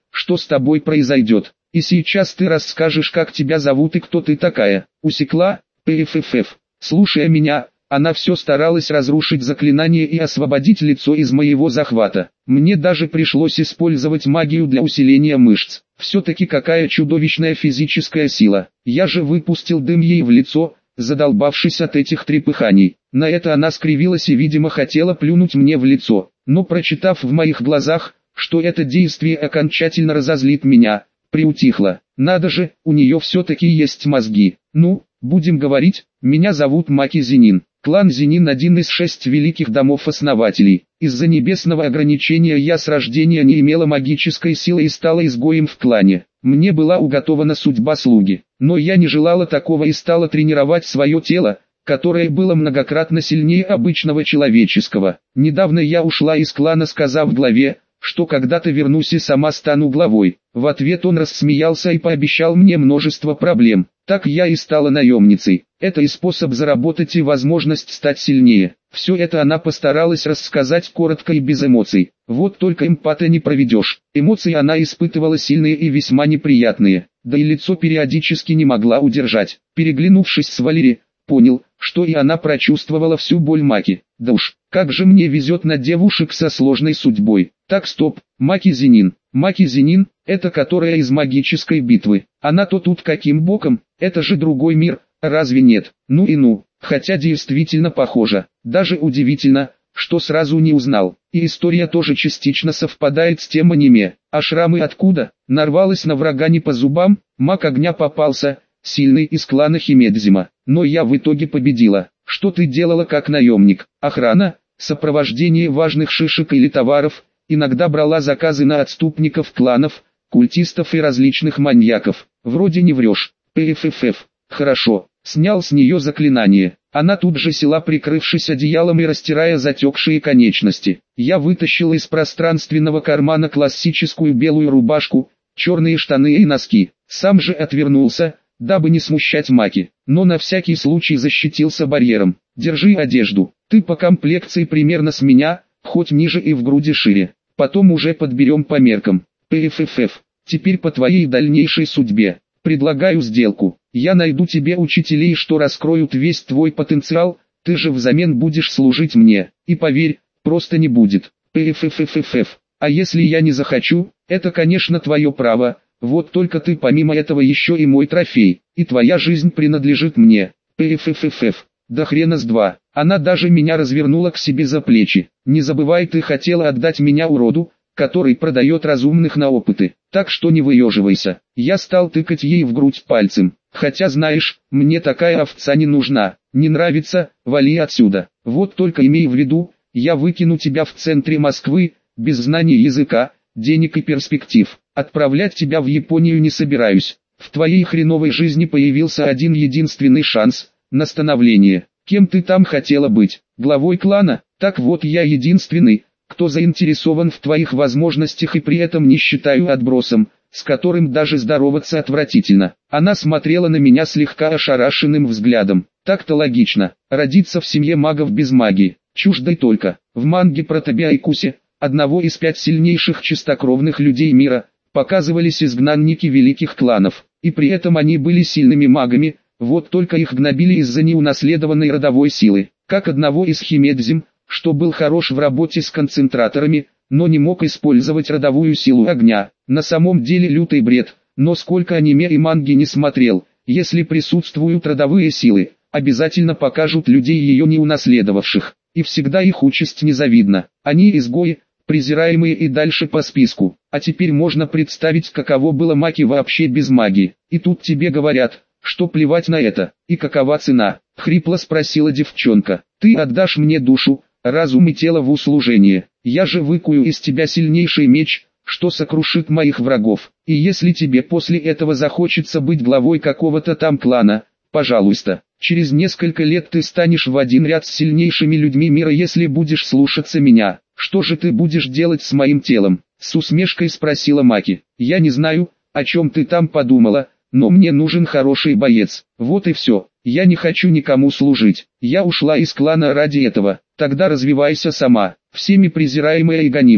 что с тобой произойдет. И сейчас ты расскажешь, как тебя зовут и кто ты такая. Усекла? Пффф. Слушая меня, она все старалась разрушить заклинание и освободить лицо из моего захвата. Мне даже пришлось использовать магию для усиления мышц. Все-таки какая чудовищная физическая сила. Я же выпустил дым ей в лицо, задолбавшись от этих трепыханий. На это она скривилась и, видимо, хотела плюнуть мне в лицо. Но прочитав в моих глазах, что это действие окончательно разозлит меня, приутихла. Надо же, у нее все-таки есть мозги. Ну, будем говорить, меня зовут Маки Зенин. Клан Зенин один из шесть великих домов-основателей. Из-за небесного ограничения я с рождения не имела магической силы и стала изгоем в клане. Мне была уготована судьба слуги. Но я не желала такого и стала тренировать свое тело, которое было многократно сильнее обычного человеческого. Недавно я ушла из клана, сказав главе, что когда-то вернусь и сама стану главой. В ответ он рассмеялся и пообещал мне множество проблем. Так я и стала наемницей. Это и способ заработать, и возможность стать сильнее. Все это она постаралась рассказать коротко и без эмоций. Вот только эмпата не проведешь. Эмоции она испытывала сильные и весьма неприятные. Да и лицо периодически не могла удержать. Переглянувшись с Валери, понял, что и она прочувствовала всю боль Маки. Да уж, как же мне везет на девушек со сложной судьбой. Так, стоп, Маки Зенин. Маки Зенин, это которая из магической битвы. Она-то тут каким боком? Это же другой мир, разве нет? Ну и ну, хотя действительно похоже. Даже удивительно, что сразу не узнал. И история тоже частично совпадает с тем аниме. А шрамы откуда? Нарвалась на врага не по зубам, маг огня попался, сильный из клана Химедзима. Но я в итоге победила. Что ты делала как наемник? Охрана, сопровождение важных шишек или товаров, иногда брала заказы на отступников кланов, культистов и различных маньяков. Вроде не врешь. Пффф. Хорошо. Снял с нее заклинание. Она тут же села, прикрывшись одеялом и растирая затекшие конечности. Я вытащил из пространственного кармана классическую белую рубашку, черные штаны и носки. Сам же отвернулся, дабы не смущать Маки, но на всякий случай защитился барьером. Держи одежду. Ты по комплекции примерно с меня, хоть ниже и в груди шире. Потом уже подберем по меркам. Пффф. Теперь по твоей дальнейшей судьбе. Предлагаю сделку. Я найду тебе учителей, что раскроют весь твой потенциал, ты же взамен будешь служить мне. И поверь, просто не будет. Пфффф. А если я не захочу, это, конечно, твое право. Вот только ты помимо этого еще и мой трофей, и твоя жизнь принадлежит мне. Пфффф. Да хрена с два. Она даже меня развернула к себе за плечи. Не забывай, ты хотела отдать меня уроду, который продает разумных на опыты. Так что не выеживайся. Я стал тыкать ей в грудь пальцем. Хотя знаешь, мне такая овца не нужна. Не нравится, вали отсюда. Вот только имей в виду, я выкину тебя в центре Москвы, без знания языка, денег и перспектив. Отправлять тебя в Японию не собираюсь. В твоей хреновой жизни появился один единственный шанс на становление. Кем ты там хотела быть? Главой клана? Так вот, я единственный, кто заинтересован в твоих возможностях и при этом не считаю отбросом, с которым даже здороваться отвратительно. Она смотрела на меня слегка ошарашенным взглядом. Так-то логично. Родиться в семье магов без магии. Чуждой только. В манге про Тобиайкуси, одного из пяти сильнейших чистокровных людей мира, показывались изгнанники великих кланов. И при этом они были сильными магами, вот только их гнобили из-за неунаследованной родовой силы. Как одного из Химедзим, что был хорош в работе с концентраторами, но не мог использовать родовую силу огня. На самом деле лютый бред, но сколько аниме и манги не смотрел, если присутствуют родовые силы, обязательно покажут людей ее не унаследовавших, и всегда их участь незавидна. Они изгои, презираемые и дальше по списку. А теперь можно представить, каково было Маки вообще без магии. И тут тебе говорят, что плевать на это, и какова цена? Хрипло спросила девчонка. Ты отдашь мне душу, разум и тело в услужение. Я же выкую из тебя сильнейший меч, что сокрушит моих врагов. И если тебе после этого захочется быть главой какого-то там клана, пожалуйста. Через несколько лет ты станешь в один ряд с сильнейшими людьми мира, если будешь слушаться меня. Что же ты будешь делать с моим телом? С усмешкой спросила Маки. Я не знаю, о чем ты там подумала, но мне нужен хороший боец. Вот и все. Я не хочу никому служить. Я ушла из клана ради этого. Тогда развивайся сама. Всеми презираемая и гонимая.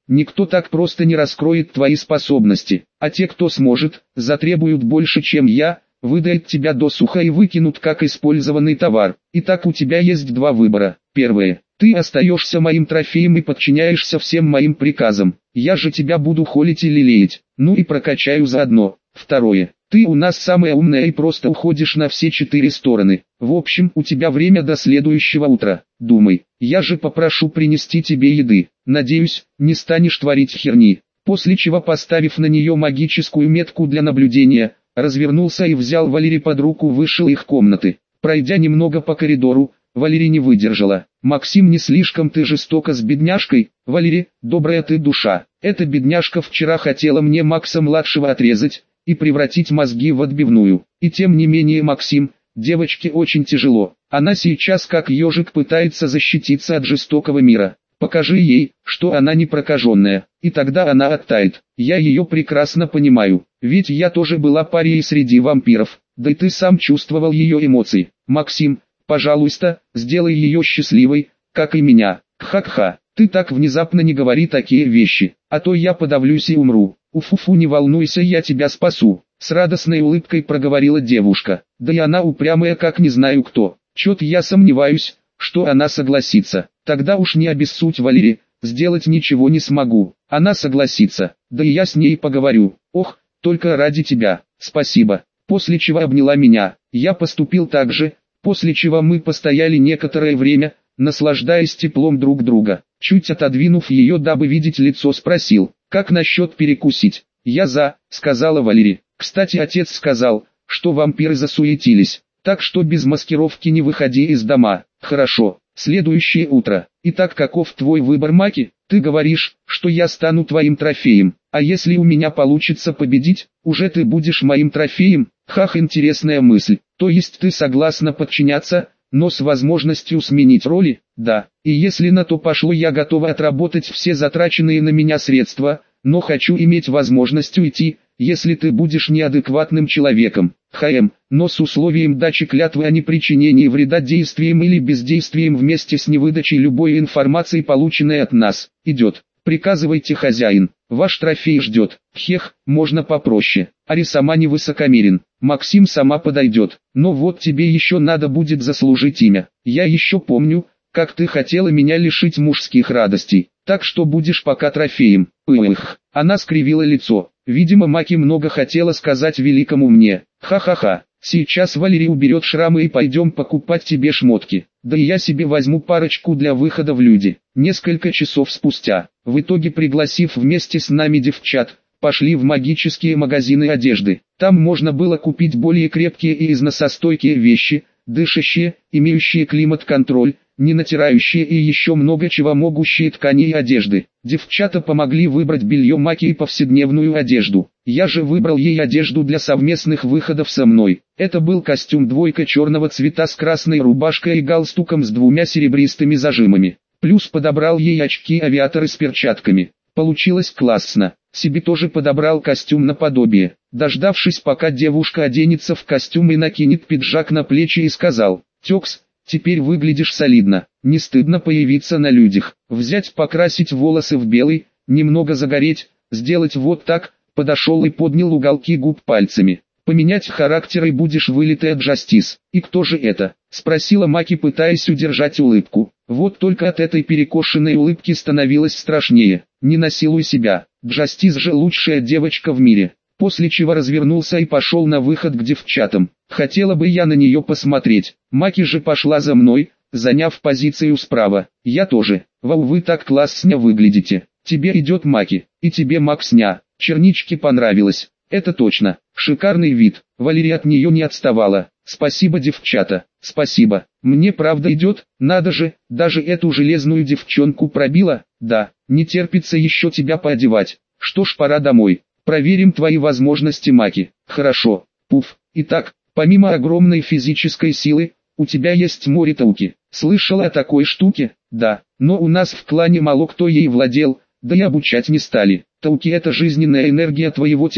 Никто так просто не раскроет твои способности, а те, кто сможет, затребуют больше, чем я, выдают тебя досуха и выкинут как использованный товар. Итак, у тебя есть два выбора. Первое. Ты остаешься моим трофеем и подчиняешься всем моим приказам. Я же тебя буду холить и лелеять, ну и прокачаю заодно. Второе. Ты у нас самая умная и просто уходишь на все четыре стороны. В общем, у тебя время до следующего утра. Думай, я же попрошу принести тебе еды. Надеюсь, не станешь творить херни. После чего, поставив на нее магическую метку для наблюдения, развернулся и взял Валери под руку, вышел их комнаты. Пройдя немного по коридору, Валери не выдержала. «Максим, не слишком ты жестоко с бедняжкой?» «Валери, добрая ты душа. Эта бедняжка вчера хотела мне Макса-младшего отрезать и превратить мозги в отбивную. И тем не менее, Максим, девочке очень тяжело. Она сейчас как ежик пытается защититься от жестокого мира. Покажи ей, что она не прокаженная, и тогда она оттает. Я ее прекрасно понимаю, ведь я тоже была парией среди вампиров, да и ты сам чувствовал ее эмоции. Максим, пожалуйста, сделай ее счастливой, как и меня. Ха-ха, ты так внезапно не говори такие вещи, а то я подавлюсь и умру. Уфуфу, не волнуйся, я тебя спасу. С радостной улыбкой проговорила девушка. Да и она упрямая, как не знаю кто. Чё-то я сомневаюсь, что она согласится. Тогда уж не обессудь, Валери, сделать ничего не смогу. Она согласится, да и я с ней поговорю. Ох, только ради тебя, спасибо. После чего обняла меня. Я поступил так же, после чего мы постояли некоторое время, наслаждаясь теплом друг друга. Чуть отодвинув ее, дабы видеть лицо, спросил, как насчет перекусить? Я за, сказала Валери. Кстати, отец сказал, что вампиры засуетились, так что без маскировки не выходи из дома. Хорошо. Следующее утро. Итак, каков твой выбор, Маки? Ты говоришь, что я стану твоим трофеем, а если у меня получится победить, уже ты будешь моим трофеем? Хах, интересная мысль. То есть ты согласна подчиняться, но с возможностью сменить роли? Да. И если на то пошло, я готова отработать все затраченные на меня средства, но хочу иметь возможность уйти, если ты будешь неадекватным человеком. ХМ, но с условием дачи клятвы о непричинении вреда действием или бездействием вместе с невыдачей любой информации, полученной от нас. Идет. Приказывайте, хозяин. Ваш трофей ждет. Хех, можно попроще. Ари сама не высокомерен. Максим сама подойдет. Но вот тебе еще надо будет заслужить имя. Я еще помню, как ты хотела меня лишить мужских радостей. Так что будешь пока трофеем. Эх, она скривила лицо. Видимо, Маки много хотела сказать великому мне. Ха-ха-ха. Сейчас Валери уберет шрамы и пойдем покупать тебе шмотки. Да и я себе возьму парочку для выхода в люди. Несколько часов спустя, в итоге пригласив вместе с нами девчат, пошли в магические магазины одежды. Там можно было купить более крепкие и износостойкие вещи, дышащие, имеющие климат-контроль, не натирающие и еще много чего могущие ткани и одежды. Девчата помогли выбрать белье Маки и повседневную одежду. Я же выбрал ей одежду для совместных выходов со мной. Это был костюм двойка черного цвета с красной рубашкой и галстуком с двумя серебристыми зажимами. Плюс подобрал ей очки-авиаторы с перчатками. Получилось классно. Себе тоже подобрал костюм наподобие. Дождавшись, пока девушка оденется в костюм и накинет пиджак на плечи, и сказал: «Тёкс, теперь выглядишь солидно, не стыдно появиться на людях, взять покрасить волосы в белый, немного загореть, сделать вот так». Подошел и поднял уголки губ пальцами. «Поменять характер и будешь вылитая Джастис». «И кто же это?» — спросила Маки, пытаясь удержать улыбку. Вот только от этой перекошенной улыбки становилось страшнее. «Не насилуй себя, Джастис же лучшая девочка в мире». После чего развернулся и пошел на выход к девчатам. Хотела бы я на нее посмотреть. Маки же пошла за мной, заняв позицию справа. Я тоже. Вау, вы так классно выглядите. Тебе идет, Маки, и тебе, Максня. Черничке понравилось. Это точно. Шикарный вид. Валерия от нее не отставала. Спасибо, девчата. Спасибо. Мне правда идет. Надо же, даже эту железную девчонку пробила. Да, не терпится еще тебя поодевать. Что ж, пора домой. Проверим твои возможности, Маки. Хорошо. Пуф. Итак, помимо огромной физической силы, у тебя есть море тауки. Слышала о такой штуке? Да. Но у нас в клане мало кто ей владел, да и обучать не стали. Тауки — это жизненная энергия твоего тела.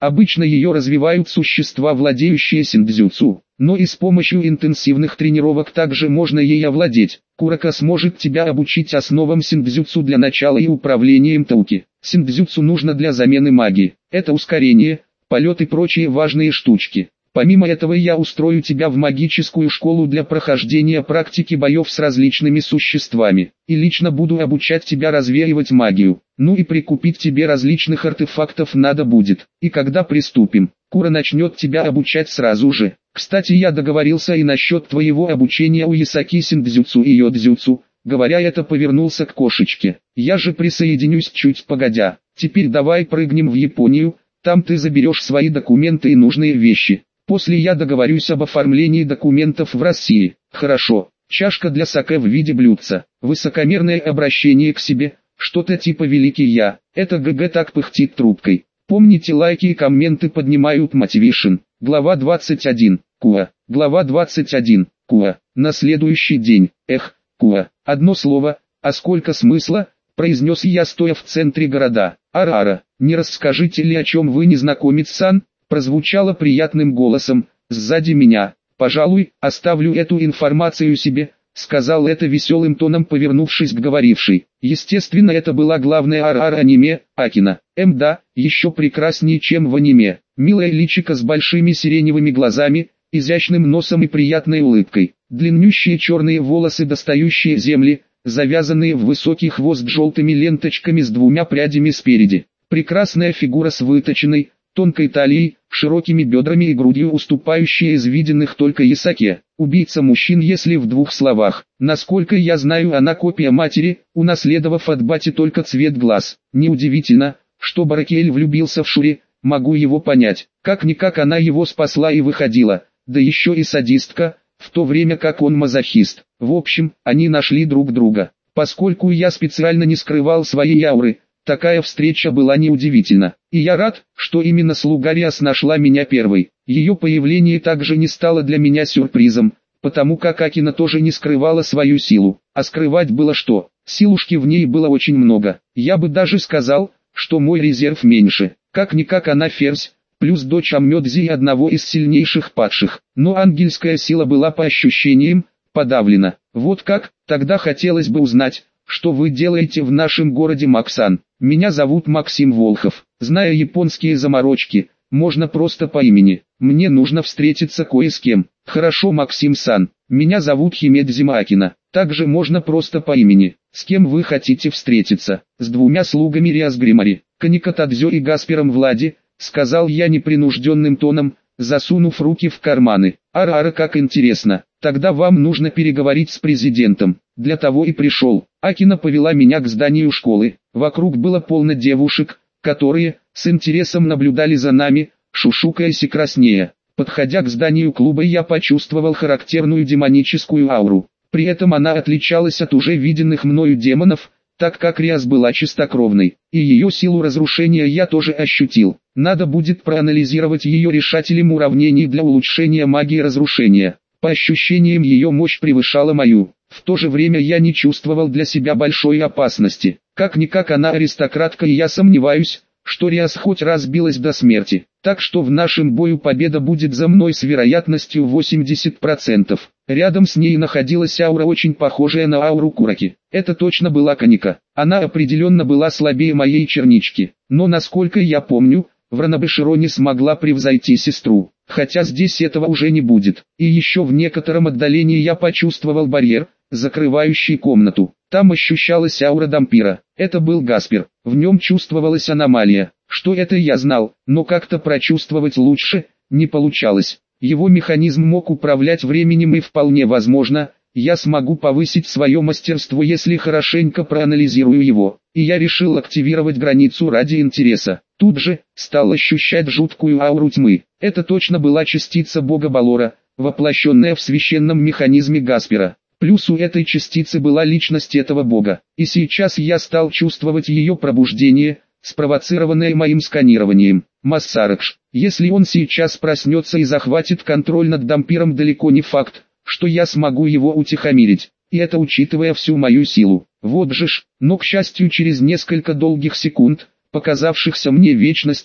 Обычно ее развивают существа, владеющие синдзюцу, но и с помощью интенсивных тренировок также можно ей овладеть. Курака сможет тебя обучить основам синдзюцу для начала и управлением тауки. Синдзюцу нужно для замены магии. Это ускорение, полет и прочие важные штучки. Помимо этого я устрою тебя в магическую школу для прохождения практики боев с различными существами. И лично буду обучать тебя развеивать магию. Ну и прикупить тебе различных артефактов надо будет. И когда приступим, Кура начнет тебя обучать сразу же. Кстати, я договорился и насчет твоего обучения у Ясаки синдзюцу и йодзюцу. Говоря это, повернулся к кошечке. Я же присоединюсь чуть погодя. Теперь давай прыгнем в Японию. Там ты заберешь свои документы и нужные вещи. После я договорюсь об оформлении документов в России. Хорошо. Чашка для саке в виде блюдца. Высокомерное обращение к себе. Что-то типа великий я. Это ГГ так пыхтит трубкой. Помните, лайки и комменты поднимают мотивишн. Глава двадцать один. Куа. Глава двадцать один. Куа. На следующий день. Эх, Куа. Одно слово. А сколько смысла? Произнес я, стоя в центре города. Ара-ара. Не расскажите ли, о чем вы, незнакомец-сан? Прозвучало приятным голосом, сзади меня. «Пожалуй, оставлю эту информацию себе», — сказал это веселым тоном, повернувшись к говорившей. Естественно, это была главная ар-ар аниме, Акина. Эм да, еще прекраснее, чем в аниме. Милая личико с большими сиреневыми глазами, изящным носом и приятной улыбкой. Длиннющие черные волосы, достающие земли, завязанные в высокий хвост желтыми ленточками с двумя прядями спереди. Прекрасная фигура с выточенной, тонкой талией, широкими бедрами и грудью, уступающая из виденных только Ясаке. Убийца мужчин, если в двух словах. Насколько я знаю, она копия матери, унаследовав от бати только цвет глаз. Неудивительно, что Баракель влюбился в Шури, могу его понять. Как-никак она его спасла и выходила, да еще и садистка, в то время как он мазохист. В общем, они нашли друг друга. Поскольку я специально не скрывал своей ауры, такая встреча была неудивительна, и я рад, что именно слуга Риас нашла меня первой. Ее появление также не стало для меня сюрпризом, потому как Акина тоже не скрывала свою силу, а скрывать было что, силушки в ней было очень много. Я бы даже сказал, что мой резерв меньше, как-никак она ферзь, плюс дочь Аммёдзи и одного из сильнейших падших, но ангельская сила была по ощущениям подавлена. Вот как, тогда хотелось бы узнать, что вы делаете в нашем городе, Максан. Меня зовут Максим Волхов. Зная японские заморочки, можно просто по имени. Мне нужно встретиться кое с кем. Хорошо, Максим-сан. Меня зовут Химедзима Акина. Также можно просто по имени. С кем вы хотите встретиться? С двумя слугами Риас Гримари, Каника Тадзё и Гаспером Влади, сказал я непринужденным тоном, засунув руки в карманы. Ара-ара, как интересно. Тогда вам нужно переговорить с президентом. Для того и пришел. Акина повела меня к зданию школы. Вокруг было полно девушек, которые, с интересом наблюдали за нами, шушукаясь и краснея. Подходя к зданию клуба, я почувствовал характерную демоническую ауру. При этом она отличалась от уже виденных мною демонов, так как Риас была чистокровной, и ее силу разрушения я тоже ощутил. Надо будет проанализировать ее решателем уравнений для улучшения магии разрушения. По ощущениям, ее мощь превышала мою. В то же время я не чувствовал для себя большой опасности. Как-никак она аристократка, и я сомневаюсь, что Риас хоть раз билась до смерти. Так что в нашем бою победа будет за мной с вероятностью восемьдесят процентов. Рядом с ней находилась аура, очень похожая на ауру Кураки. Это точно была Каника. Она определенно была слабее моей чернички. Но насколько я помню, Вранабеширо не смогла превзойти сестру. Хотя здесь этого уже не будет. И еще в некотором отдалении я почувствовал барьер, закрывающий комнату. Там ощущалась аура дампира. Это был Гаспер. В нем чувствовалась аномалия. Что это, я знал, но как-то прочувствовать лучше не получалось. Его механизм мог управлять временем, и вполне возможно, я смогу повысить свое мастерство, если хорошенько проанализирую его. И я решил активировать границу ради интереса. Тут же стал ощущать жуткую ауру тьмы. Это точно была частица бога Балора, воплощенная в священном механизме Гаспера. Плюс у этой частицы была личность этого бога. И сейчас я стал чувствовать ее пробуждение, спровоцированное моим сканированием. Массаракш, если он сейчас проснется и захватит контроль над дампиром, далеко не факт, что я смогу его утихомирить. И это учитывая всю мою силу. Вот же ж, но к счастью, через несколько долгих секунд, показавшихся мне вечностью,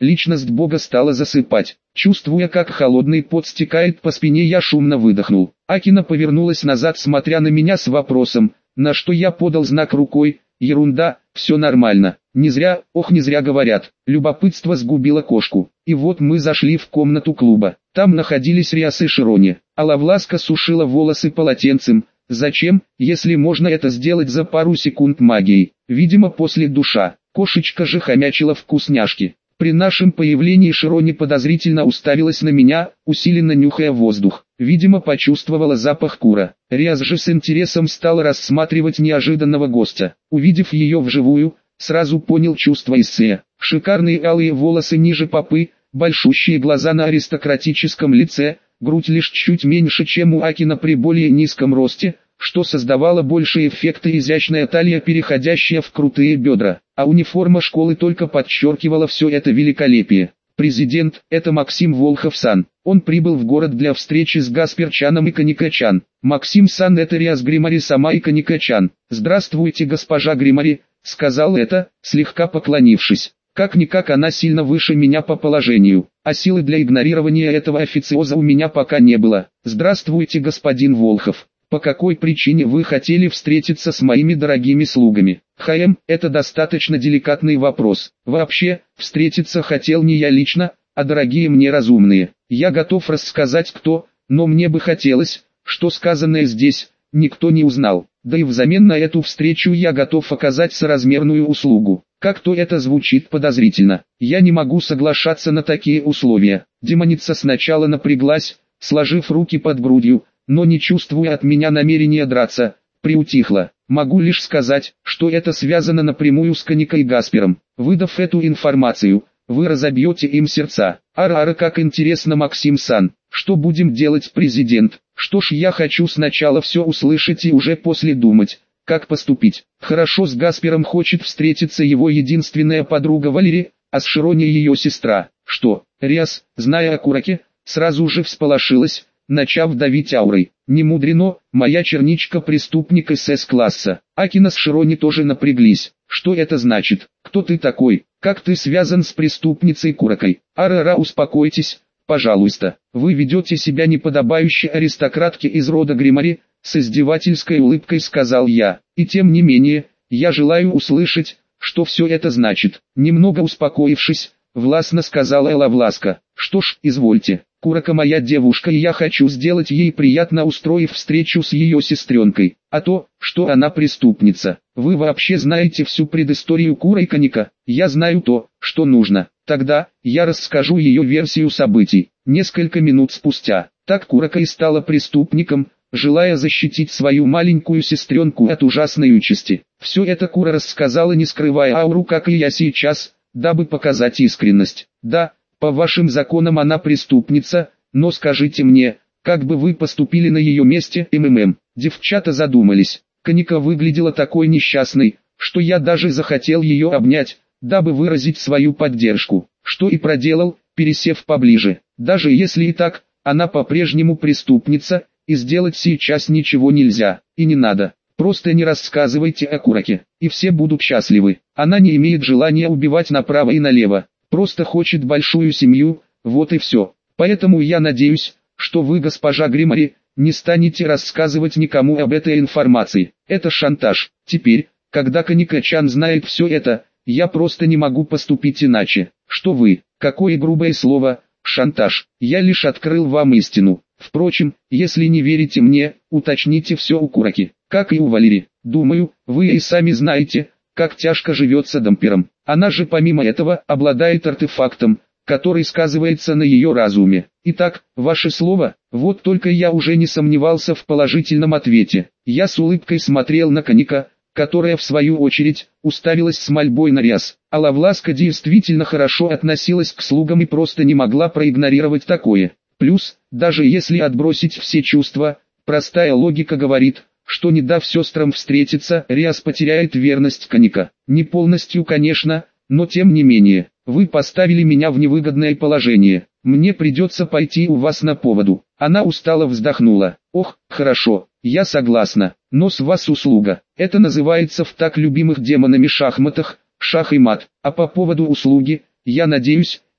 личность Бога стала засыпать. Чувствуя, как холодный пот стекает по спине, я шумно выдохнул. Акина повернулась назад, смотря на меня с вопросом, на что я подал знак рукой. Ерунда, все нормально. Не зря, ох не зря говорят. Любопытство сгубило кошку. И вот мы зашли в комнату клуба. Там находились Риас и Широни. А Лавласка сушила волосы полотенцем. Зачем, если можно это сделать за пару секунд магией? Видимо, после душа. Кошечка же хомячила вкусняшки. При нашем появлении Широни подозрительно уставилась на меня, усиленно нюхая воздух. Видимо, почувствовала запах кура. Риас же с интересом стал рассматривать неожиданного гостя. Увидев ее вживую, сразу понял чувство Исея. Шикарные алые волосы ниже попы, большущие глаза на аристократическом лице, грудь лишь чуть меньше, чем у Акина при более низком росте, что создавало больше эффекта, изящная талия, переходящая в крутые бедра, а униформа школы только подчеркивала все это великолепие. Президент – это Максим Волхов-сан. Он прибыл в город для встречи с Гаспер-чаном и Каника-чан. Максим-сан – это Риас Гримари сама и Каника-чан. «Здравствуйте, госпожа Гримари», – сказал это, слегка поклонившись. Как-никак она сильно выше меня по положению, а силы для игнорирования этого официоза у меня пока не было. «Здравствуйте, господин Волхов. По какой причине вы хотели встретиться с моими дорогими слугами?» «Хм, это достаточно деликатный вопрос. Вообще, встретиться хотел не я лично, а дорогие мне разумные. Я готов рассказать кто, но мне бы хотелось, что сказанное здесь, никто не узнал. Да и взамен на эту встречу я готов оказать соразмерную услугу». Как-то это звучит подозрительно. Я не могу соглашаться на такие условия. Демоница сначала напряглась, сложив руки под грудью, но не чувствуя от меня намерения драться, приутихла. Могу лишь сказать, что это связано напрямую с Каникой и Гаспером. Выдав эту информацию, вы разобьете им сердца. Ара-ара, как интересно, Максим-сан. Что будем делать, президент? Что ж, я хочу сначала все услышать и уже после думать, как поступить. Хорошо, с Гаспером хочет встретиться его единственная подруга Валери, а с Широни ее сестра. Что? Риас, зная о Кураке, сразу же всполошилась, начав давить аурой. Не мудрено, моя черничка преступник СС-класса. Акина с Широни тоже напряглись. Что это значит? Кто ты такой? Как ты связан с преступницей Куракой? Ара-ра, успокойтесь, пожалуйста. Вы ведете себя неподобающе аристократке из рода Гримари, с издевательской улыбкой сказал я. И тем не менее, я желаю услышать, что все это значит. Немного успокоившись, властно сказала Лавласка. Что ж, извольте. Курака моя девушка, и я хочу сделать ей приятно, устроив встречу с ее сестренкой. А то, что она преступница. Вы вообще знаете всю предысторию Кура и Каника? Я знаю то, что нужно. Тогда, я расскажу ее версию событий. Несколько минут спустя, так Курака и стала преступником, желая защитить свою маленькую сестренку от ужасной участи. Все это Кура рассказала, не скрывая ауру, как и я сейчас, дабы показать искренность. Да, по вашим законам она преступница, но скажите мне, как бы вы поступили на ее месте? МММ. Девчата задумались. Каника выглядела такой несчастной, что я даже захотел ее обнять, дабы выразить свою поддержку, что и проделал, пересев поближе. Даже если и так, она по-прежнему преступница, и сделать сейчас ничего нельзя, и не надо. Просто не рассказывайте о Кураке, и все будут счастливы. Она не имеет желания убивать направо и налево, просто хочет большую семью, вот и все. Поэтому я надеюсь, что вы, госпожа Гримари, не станете рассказывать никому об этой информации. Это шантаж. Теперь, когда Каника-чан знает все это, я просто не могу поступить иначе. Что вы, какое грубое слово, шантаж. Я лишь открыл вам истину. Впрочем, если не верите мне, уточните все у Кураки, как и у Валери. Думаю, вы и сами знаете, как тяжко живется дампером. Она же помимо этого обладает артефактом, который сказывается на ее разуме. Итак, ваше слово? Вот только я уже не сомневался в положительном ответе. Я с улыбкой смотрел на Каника, которая в свою очередь уставилась с мольбой на Риас. А Лавласка действительно хорошо относилась к слугам и просто не могла проигнорировать такое. Плюс, даже если отбросить все чувства, простая логика говорит, что не дав сестрам встретиться, Риас потеряет верность Каника. Не полностью, конечно, но тем не менее. Вы поставили меня в невыгодное положение. Мне придется пойти у вас на поводу. Она устало вздохнула. Ох, хорошо, я согласна, но с вас услуга. Это называется в так любимых демонами шахматах, шах и мат. А по поводу услуги, я надеюсь,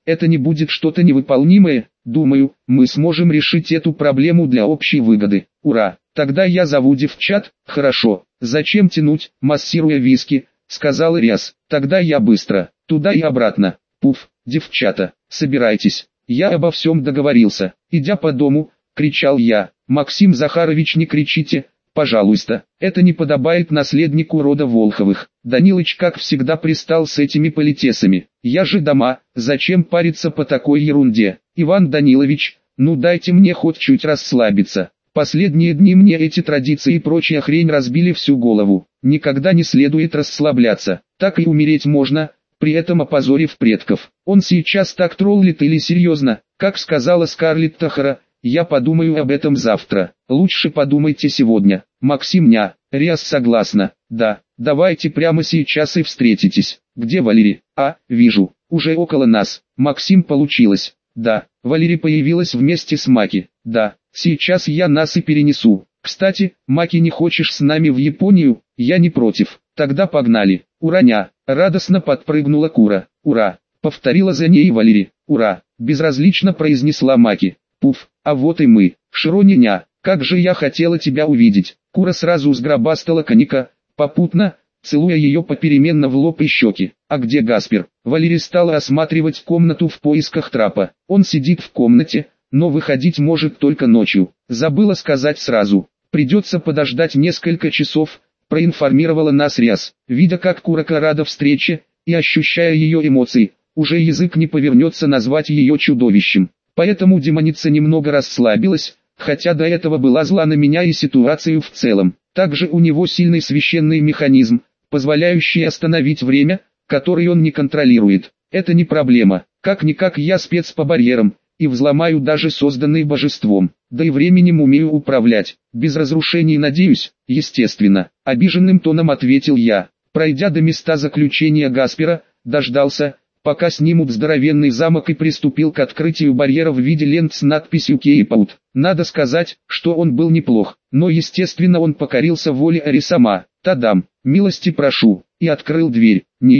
это не будет что-то невыполнимое. Думаю, мы сможем решить эту проблему для общей выгоды. Ура! Тогда я зову девчат. Хорошо. Зачем тянуть, массируя виски, сказал Риас. Тогда я быстро, туда и обратно. Пуф, девчата, собирайтесь. Я обо всем договорился. Идя по дому, кричал я. Максим Захарович, не кричите, пожалуйста. Это не подобает наследнику рода Волховых. Данилыч, как всегда, пристал с этими политесами. Я же дома, зачем париться по такой ерунде? Иван Данилович, ну дайте мне хоть чуть расслабиться. Последние дни мне эти традиции и прочая хрень разбили всю голову. Никогда не следует расслабляться. Так и умереть можно, при этом опозорив предков. Он сейчас так троллит или серьезно, как сказала Скарлетт Тахара, я подумаю об этом завтра. Лучше подумайте сегодня. Максим, ня, Риас согласна. Да, давайте прямо сейчас и встретитесь. Где Валерий? А, вижу, уже около нас. Максим, получилось. Да, Валерий появилась вместе с Маки. Да, сейчас я нас и перенесу. Кстати, Маки, не хочешь с нами в Японию? Я не против. Тогда погнали. Ураня! Радостно подпрыгнула Кура. Ура! Повторила за ней Валерий. Ура! Безразлично произнесла Маки. Пуф, а вот и мы. Широниня, как же я хотела тебя увидеть. Кура сразу сгробастала коньяка, попутно, целуя ее попеременно в лоб и щеки. А где Гаспер? Валерий стала осматривать комнату в поисках трапа. Он сидит в комнате, но выходить может только ночью. Забыла сказать сразу. Придется подождать несколько часов, проинформировала нас Риас. Видя, как Курака рада встрече, и ощущая ее эмоции, уже язык не повернется назвать ее чудовищем. Поэтому демоница немного расслабилась, хотя до этого была зла на меня и ситуацию в целом. Также у него сильный священный механизм, позволяющий остановить время, который он не контролирует. Это не проблема, как-никак я спец по барьерам, и взломаю даже созданный божеством, да и временем умею управлять, без разрушений, надеюсь, естественно. Обиженным тоном ответил я, пройдя до места заключения Гаспера, дождался, пока снимут здоровенный замок, и приступил к открытию барьера в виде лент с надписью «Кейпаут». Надо сказать, что он был неплох, но естественно он покорился воле Арисама. Тадам, милости прошу, и открыл дверь.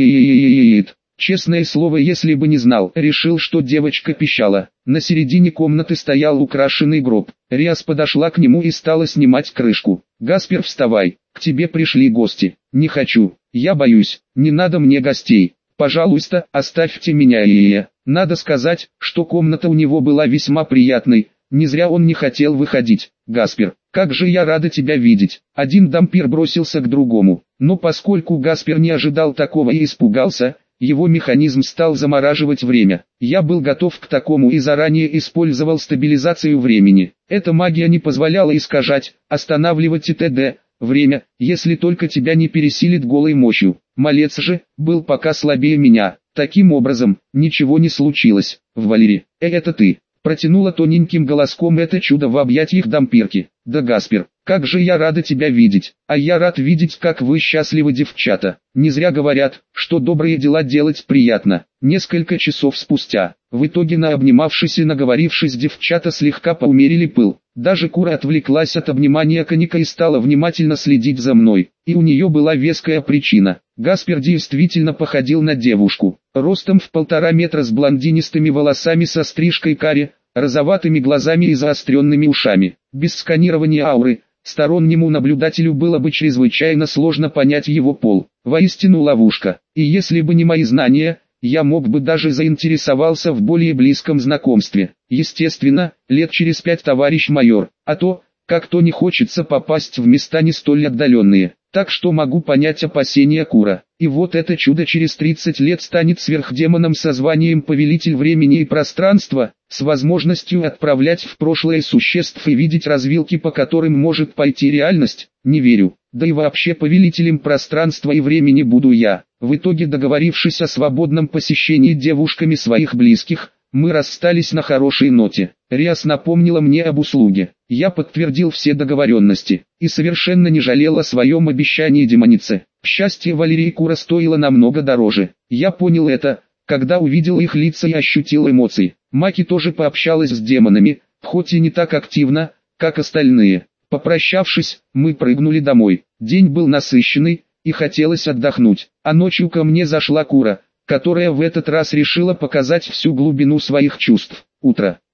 Нет, честное слово, если бы не знал, решил, что девочка пищала. На середине комнаты стоял украшенный гроб. Риас подошла к нему и стала снимать крышку. Гаспер, вставай, к тебе пришли гости. Не хочу, я боюсь, не надо мне гостей. Пожалуйста, оставьте меня. И надо сказать, что комната у него была весьма приятной, не зря он не хотел выходить. Гаспер, как же я рада тебя видеть. Один дампир бросился к другому, но поскольку Гаспер не ожидал такого и испугался, его механизм стал замораживать время. Я был готов к такому и заранее использовал стабилизацию времени. Эта магия не позволяла искажать, останавливать и т.д. время, если только тебя не пересилит голой мощью. Малец же, был пока слабее меня. Таким образом, ничего не случилось. В Валерии, э, это ты. Протянула тоненьким голоском это чудо в объятиях дампирки. Да, Гаспер, как же я рада тебя видеть. А я рад видеть, как вы счастливы, девчата. Не зря говорят, что добрые дела делать приятно. Несколько часов спустя, в итоге наобнимавшись и наговорившись, девчата слегка поумерили пыл. Даже Кура отвлеклась от обнимания коньяка и стала внимательно следить за мной. И у нее была веская причина. Гаспер действительно походил на девушку. Ростом в полтора метра, с блондинистыми волосами, со стрижкой каре, розоватыми глазами и заостренными ушами. Без сканирования ауры, стороннему наблюдателю было бы чрезвычайно сложно понять его пол. Воистину ловушка. И если бы не мои знания, я мог бы даже заинтересовался в более близком знакомстве. Естественно, лет через пять, товарищ майор, а то, как-то не хочется попасть в места не столь отдаленные. Так что могу понять опасения Кура. И вот это чудо через тридцать лет станет сверхдемоном со званием Повелитель времени и пространства, с возможностью отправлять в прошлое существ и видеть развилки, по которым может пойти реальность, не верю. Да и вообще повелителем пространства и времени буду я. В итоге, договорившись о свободном посещении девушками своих близких, мы расстались на хорошей ноте. Риас напомнила мне об услуге. Я подтвердил все договоренности и совершенно не жалел о своем обещании демонице. Счастье Валерии и Кура стоило намного дороже. Я понял это, когда увидел их лица и ощутил эмоции. Маки тоже пообщалась с демонами, хоть и не так активно, как остальные. Попрощавшись, мы прыгнули домой. День был насыщенный, и хотелось отдохнуть. А ночью ко мне зашла Кура, которая в этот раз решила показать всю глубину своих чувств. Утро.